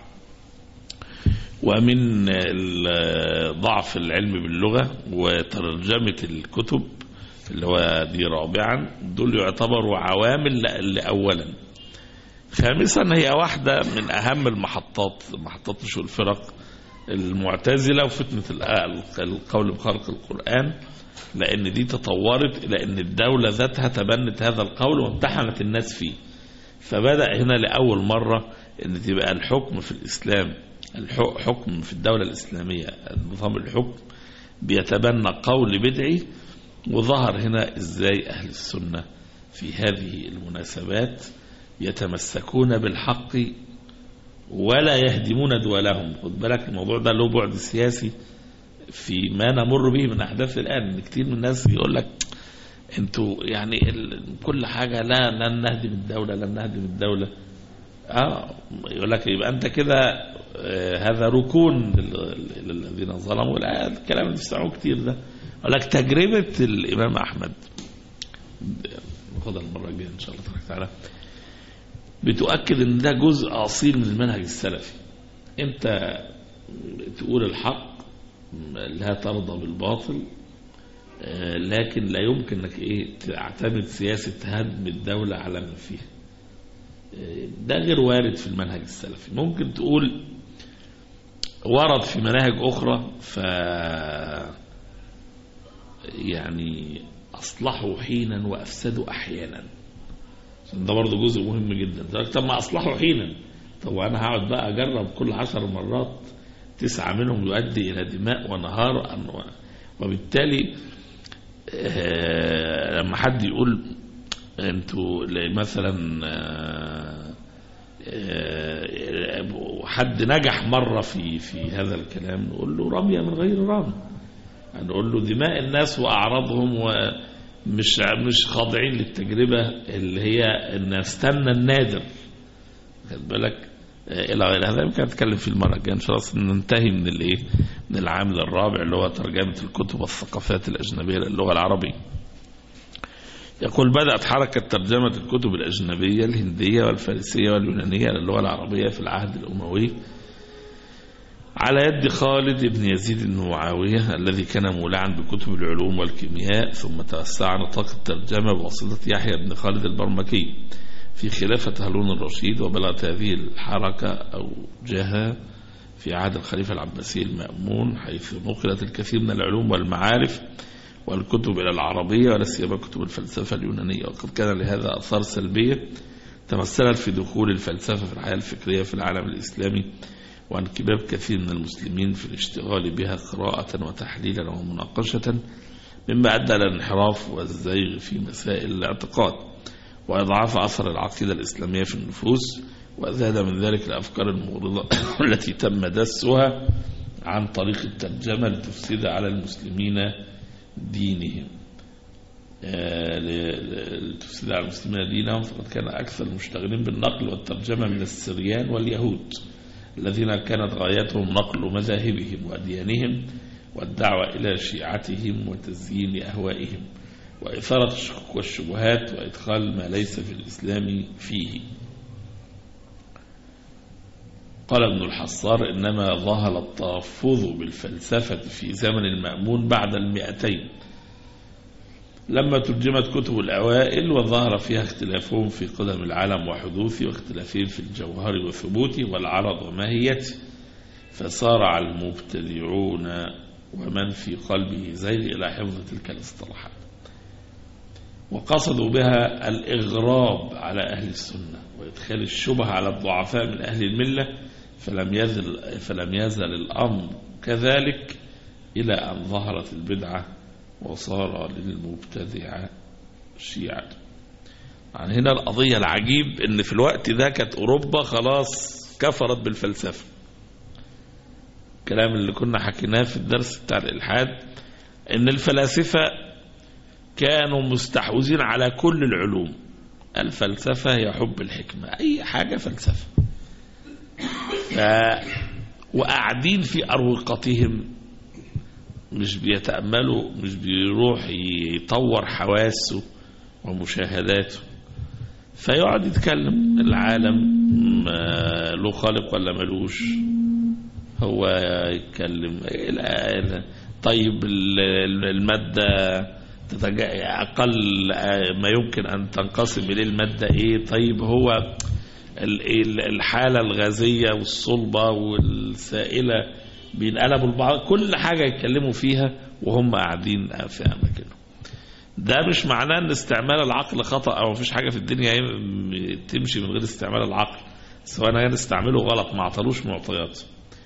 ومن ضعف العلم باللغة وترجمة الكتب اللي هو دي رابعا، دول يعتبروا عوامل لأولا. خامسا، هي واحدة من أهم محطات نشوء الفرق المعتزلة وفتنة القول بخلق القرآن، لأن دي تطورت إلى أن الدولة ذاتها تبنت هذا القول وامتحنت الناس فيه. فبدأ هنا لأول مرة أن تبقى الحكم في الإسلام، الحكم في الدولة الإسلامية، نظام الحكم بيتبنى قول بدعي. وظهر هنا إزاي أهل السنة في هذه المناسبات يتمسكون بالحق ولا يهدمون دولهم. خد بالك الموضوع ده له بعد سياسي في ما نمر به من أحداث الآن. كتير من الناس يقول لك انتوا يعني كل حاجة لن نهدم الدولة، لن نهدم الدولة. يقول لك يبقى أنت كده هذا ركون للذين ظلموا. لا، الكلام اللي بيسمعوه كتير ده. يقول لك تجربة الإمام أحمد، ناخدها المرة الجاية إن شاء الله تعالى، بتؤكد ان ده جزء اصيل من المنهج السلفي. انت تقول الحق لا ترضى بالباطل، لكن لا يمكن انك تعتمد سياسة هدم الدولة على من فيها. ده غير وارد في المنهج السلفي. ممكن تقول ورد في مناهج اخرى يعني اصلحوا حينا وافسدوا احيانا. ده برضه جزء مهم جدا. طب ما أصلحوا حينا، طب وأنا هقعد بقى أجرب كل 10 مرات 9 منهم يؤدي إلى دماء ونهار. وبالتالي لما حد يقول أنتوا مثلا حد نجح مرة في هذا الكلام، نقول له رمية من غير رمي. نقول له دماء الناس وأعراضهم مش خاضعين للتجربة اللي هي ان استنى النادر. خد بالك الى غير هذا. يمكن اتكلم في المرة الجاية ان شاء الله. ننتهي من العامل الرابع اللي هو ترجمة الكتب والثقافات الأجنبية للغة العربية. يقول بدأت حركة ترجمة الكتب الأجنبية الهندية والفارسية واليونانية للغة العربية في العهد الأموي على يد خالد بن يزيد بن معاوية الذي كان مولعا بكتب العلوم والكيمياء، ثم توسع نطاق الترجمة بواسطة يحيى بن خالد البرمكي في خلافة هارون الرشيد. وبلغت هذه الحركة أوجها في عهد الخليفة العباسي المأمون، حيث نقلت الكثير من العلوم والمعارف والكتب إلى العربية، ولا سيما كتب الفلسفة اليونانية. وقد كان لهذا آثار سلبية تمثلت في دخول الفلسفة في الحياة الفكرية في العالم الإسلامي، وانكباب كثير من المسلمين في الاشتغال بها قراءة وتحليلا ومناقشة، مما أدى إلى الانحراف والزيغ في مسائل الاعتقاد وإضعاف أثر العقيدة الإسلامية في النفوس. وزاد من ذلك الأفكار المغرضة التي تم دسها عن طريق الترجمة لتفسد على المسلمين دينهم. لتفسد على المسلمين دينهم، فقد كان أكثر المشتغلين بالنقل والترجمة من السريان واليهود الذين كانت غايتهم نقل مذاهبهم وأديانهم والدعوة إلى شيعتهم وتزيين أهوائهم وإثارة الشكوك والشبهات وإدخال ما ليس في الإسلام فيه. قال ابن الحصار إنما ظهر التلفظ بالفلسفة في زمن المأمون بعد 200 لما ترجمت كتب الأوائل، وظهر فيها اختلافهم في قدم العالم وحدوثه، واختلافهم في الجوهر وثبوته والعرض وماهيته، فصارع المبتدعون ومن في قلبه زيغ إلى حفظ تلك الاصطلاحات، وقصدوا بها الإغراب على أهل السنة وإدخال الشبه على الضعفاء من أهل الملة، فلم يزل الأمر كذلك إلى أن ظهرت البدعة وصار للمبتدع شيعة. يعني هنا القضية العجيب ان في الوقت ده كانت اوروبا خلاص كفرت بالفلسفة. الكلام اللي كنا حكيناه في الدرس بتاع الإلحاد ان الفلاسفة كانوا مستحوذين على كل العلوم. الفلسفة هي حب الحكمة، أي حاجة فلسفة. وقاعدين في أروقتهم، مش بيتأملوا، مش بيروح يطور حواسه ومشاهداته، فيقعد يتكلم العالم له خالق ولا ملوش، هو يتكلم طيب المادة أقل ما يمكن أن تنقسم إليه المادة إيه، طيب هو الحالة الغازية والصلبة والسائلة بينقلبوا البعض، كل حاجة يتكلموا فيها وهم قاعدين في أماكنهم. ده مش معناه أن استعمال العقل خطأ أو مفيش حاجة في الدنيا تمشي من غير استعمال العقل، سواء كان استعمله غلط ما عطلوش معطيات.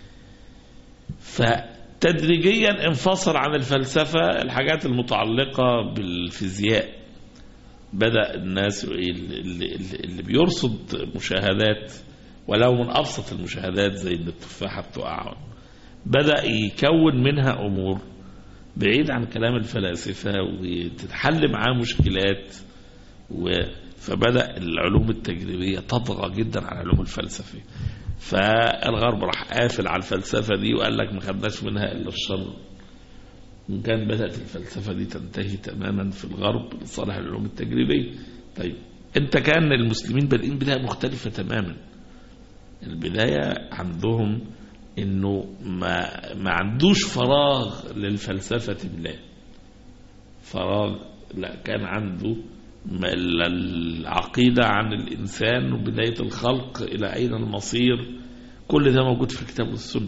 فتدريجيا انفصل عن الفلسفة الحاجات المتعلقة بالفيزياء. بدأ الناس اللي بيرصد مشاهدات ولو من أبسط المشاهدات زي ان التفاحة بتقع، بدأ يكون منها أمور بعيد عن كلام الفلاسفة وتتحل معاه مشكلات. فبدأ العلوم التجريبية تطغى جدا على العلوم الفلسفية. فالغرب راح قافل على الفلسفة دي وقال لك ما خدناش منها إلا الشر. وكان بدأت الفلسفة دي تنتهي تماما في الغرب لصالح العلوم التجريبية. طيب انت كان المسلمين بادئين بداية مختلفة تماما. البداية عندهم انه ما عندوش فراغ للفلسفة بالله، فراغ لا، كان عنده العقيدة عن الإنسان وبداية الخلق إلى أين المصير، كل ده موجود في الكتاب والسنة.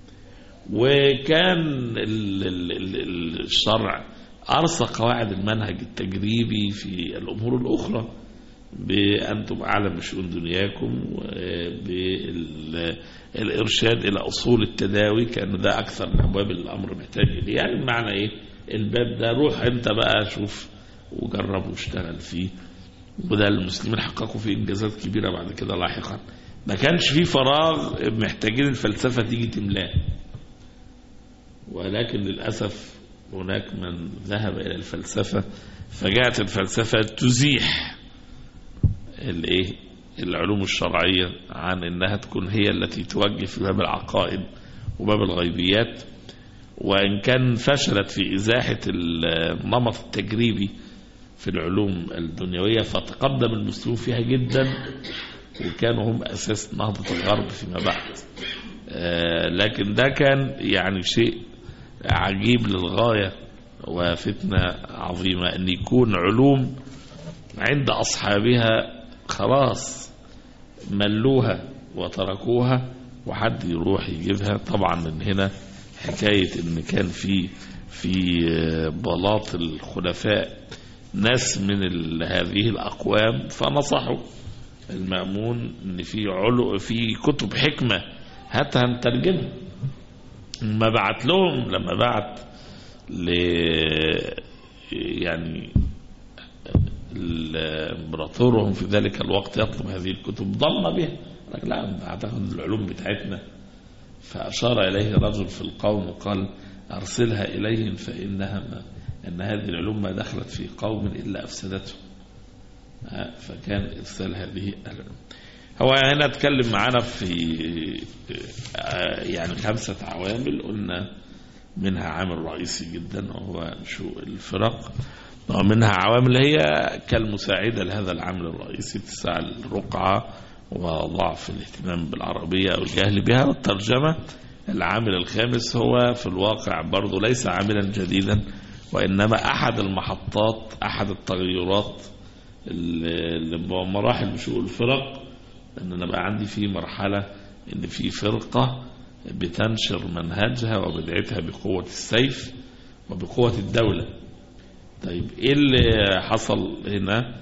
وكان الشرع أرسى قواعد المنهج التجريبي في الأمور الأخرى، بأنتم أعلم بشؤون دنياكم، بالإرشاد إلى أصول التداوي، كأنه ده أكثر من أبواب الأمر محتاج إليه. يعني بمعنى إيه؟ الباب ده روح أنت بقى شوف وجرب واشتغل فيه. وده المسلمين حققوا فيه إنجازات كبيرة بعد كده لاحقا. ما كانش فيه فراغ محتاجين الفلسفة تيجي تملاه. ولكن للأسف هناك من ذهب إلى الفلسفة، فجاءت الفلسفة تزيح العلوم الشرعية عن أنها تكون هي التي توجه في باب العقائد وباب الغيبيات. وإن كان فشلت في إزاحة النمط التجريبي في العلوم الدنيوية، فتقدم المسلمون فيها جدا، وكانوا هم أساس نهضة الغرب فيما بعد. لكن ده كان يعني شيء عجيب للغاية وفتنة عظيمة، أن يكون علوم عند أصحابها خلاص ملوها وتركوها وحد يروح يجيبها. طبعا من هنا حكاية أن كان في بلاط الخلفاء ناس من هذه الأقوام فنصحوا المأمون أن في كتب حكمة هاتها نترجمها. لما بعت لهم، لما بعت يعني الامبراطورهم في ذلك الوقت يطلب هذه الكتب ضل بها، قال لا هتاخد العلوم بتاعتنا. فأشار إليه رجل في القوم وقال أرسلها إليهم أن هذه العلوم ما دخلت في قوم إلا أفسدته. فكان إرسال هذه العلوم. هو هنا اتكلم معنا في يعني 5 عوامل، قلنا منها عامل رئيسي جدا وهو نشوء الفرق، ومنها عوامل هي كالمساعدة لهذا العامل الرئيسي، اتساع الرقعة وضعف الاهتمام بالعربية أو الجهل بها والترجمة. العامل الخامس هو في الواقع برضو ليس عاملا جديدا، وإنما أحد المحطات، أحد التغيرات مراحل نشوء الفرق. أن أنا بقى عندي في مرحلة أن في فرقة بتنشر منهجها وبدعتها بقوة السيف وبقوة الدولة. طيب إيه اللي حصل هنا؟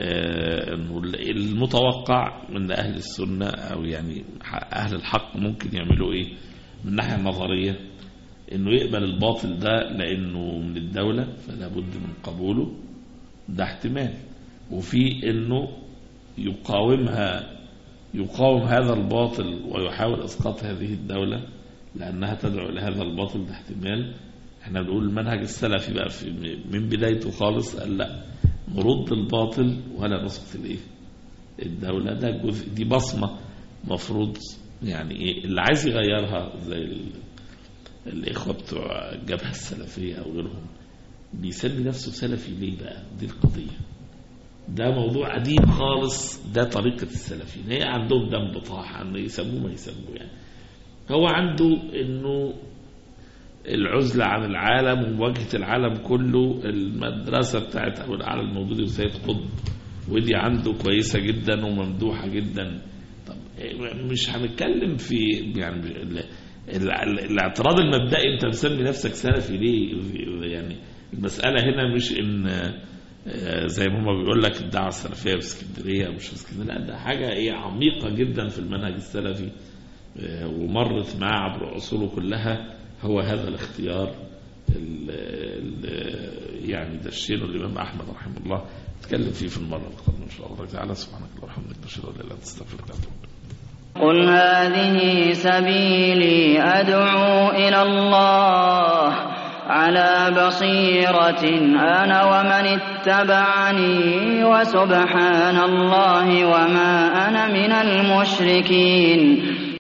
المتوقع من أهل السنة أو يعني أهل الحق ممكن يعملوا إيه من الناحية النظرية؟ إنه يقبل الباطل ده لأنه من الدولة فلا بد من قبوله، ده احتمال. وفي إنه يقاوم هذا الباطل ويحاول إسقاط هذه الدولة لأنها تدعو إلى هذا الباطل، ده احتمال. احنا بنقول المنهج السلفي بقى من بدايته خالص قال لا، نرد الباطل ولا نسقط الايه الدولة. ده جزء، دي بصمة مفروض يعني ايه اللي عايز يغيرها زي الإخوة بتوع الجبهة السلفية أو غيرهم بيسمي نفسه سلفي ليه بقى؟ دي القضية. ده موضوع قديم خالص، ده طريقة السلفيين، هي عندهم دم بطاحة انه يسموه ما يسموه. يعني هو عنده انه العزلة عن العالم ومواجهة العالم كله، المدرسة بتاعت أبو الأعلى الموجودة وسيد قطب، ودي عنده كويسة جدا وممدوحة جدا. طب مش هنتكلم في يعني الاعتراض المبدئي انت بتسمي نفسك سلفي ليه؟ يعني المسألة هنا مش ان زي ما هما بيقول لك الدعوة السلفية في اسكندرية او مش في اسكندرية، لا، ده حاجة ايه عميقة جدا في المنهج السلفي ومرت معاه عبر عصوره كلها. هو هذا الاختيار يعني دشينه الإمام أحمد رحمه الله تكلم فيه في المرة القادمة إن شاء الله تعالى. سبحانك اللهم وبحمدك نشهد أن لا إله إلا أنت نستغفرك ونتوب إليك. قل هذه سبيلي أدعو إلى الله على بصيرة أنا ومن اتبعني وسبحان الله وما أنا من المشركين.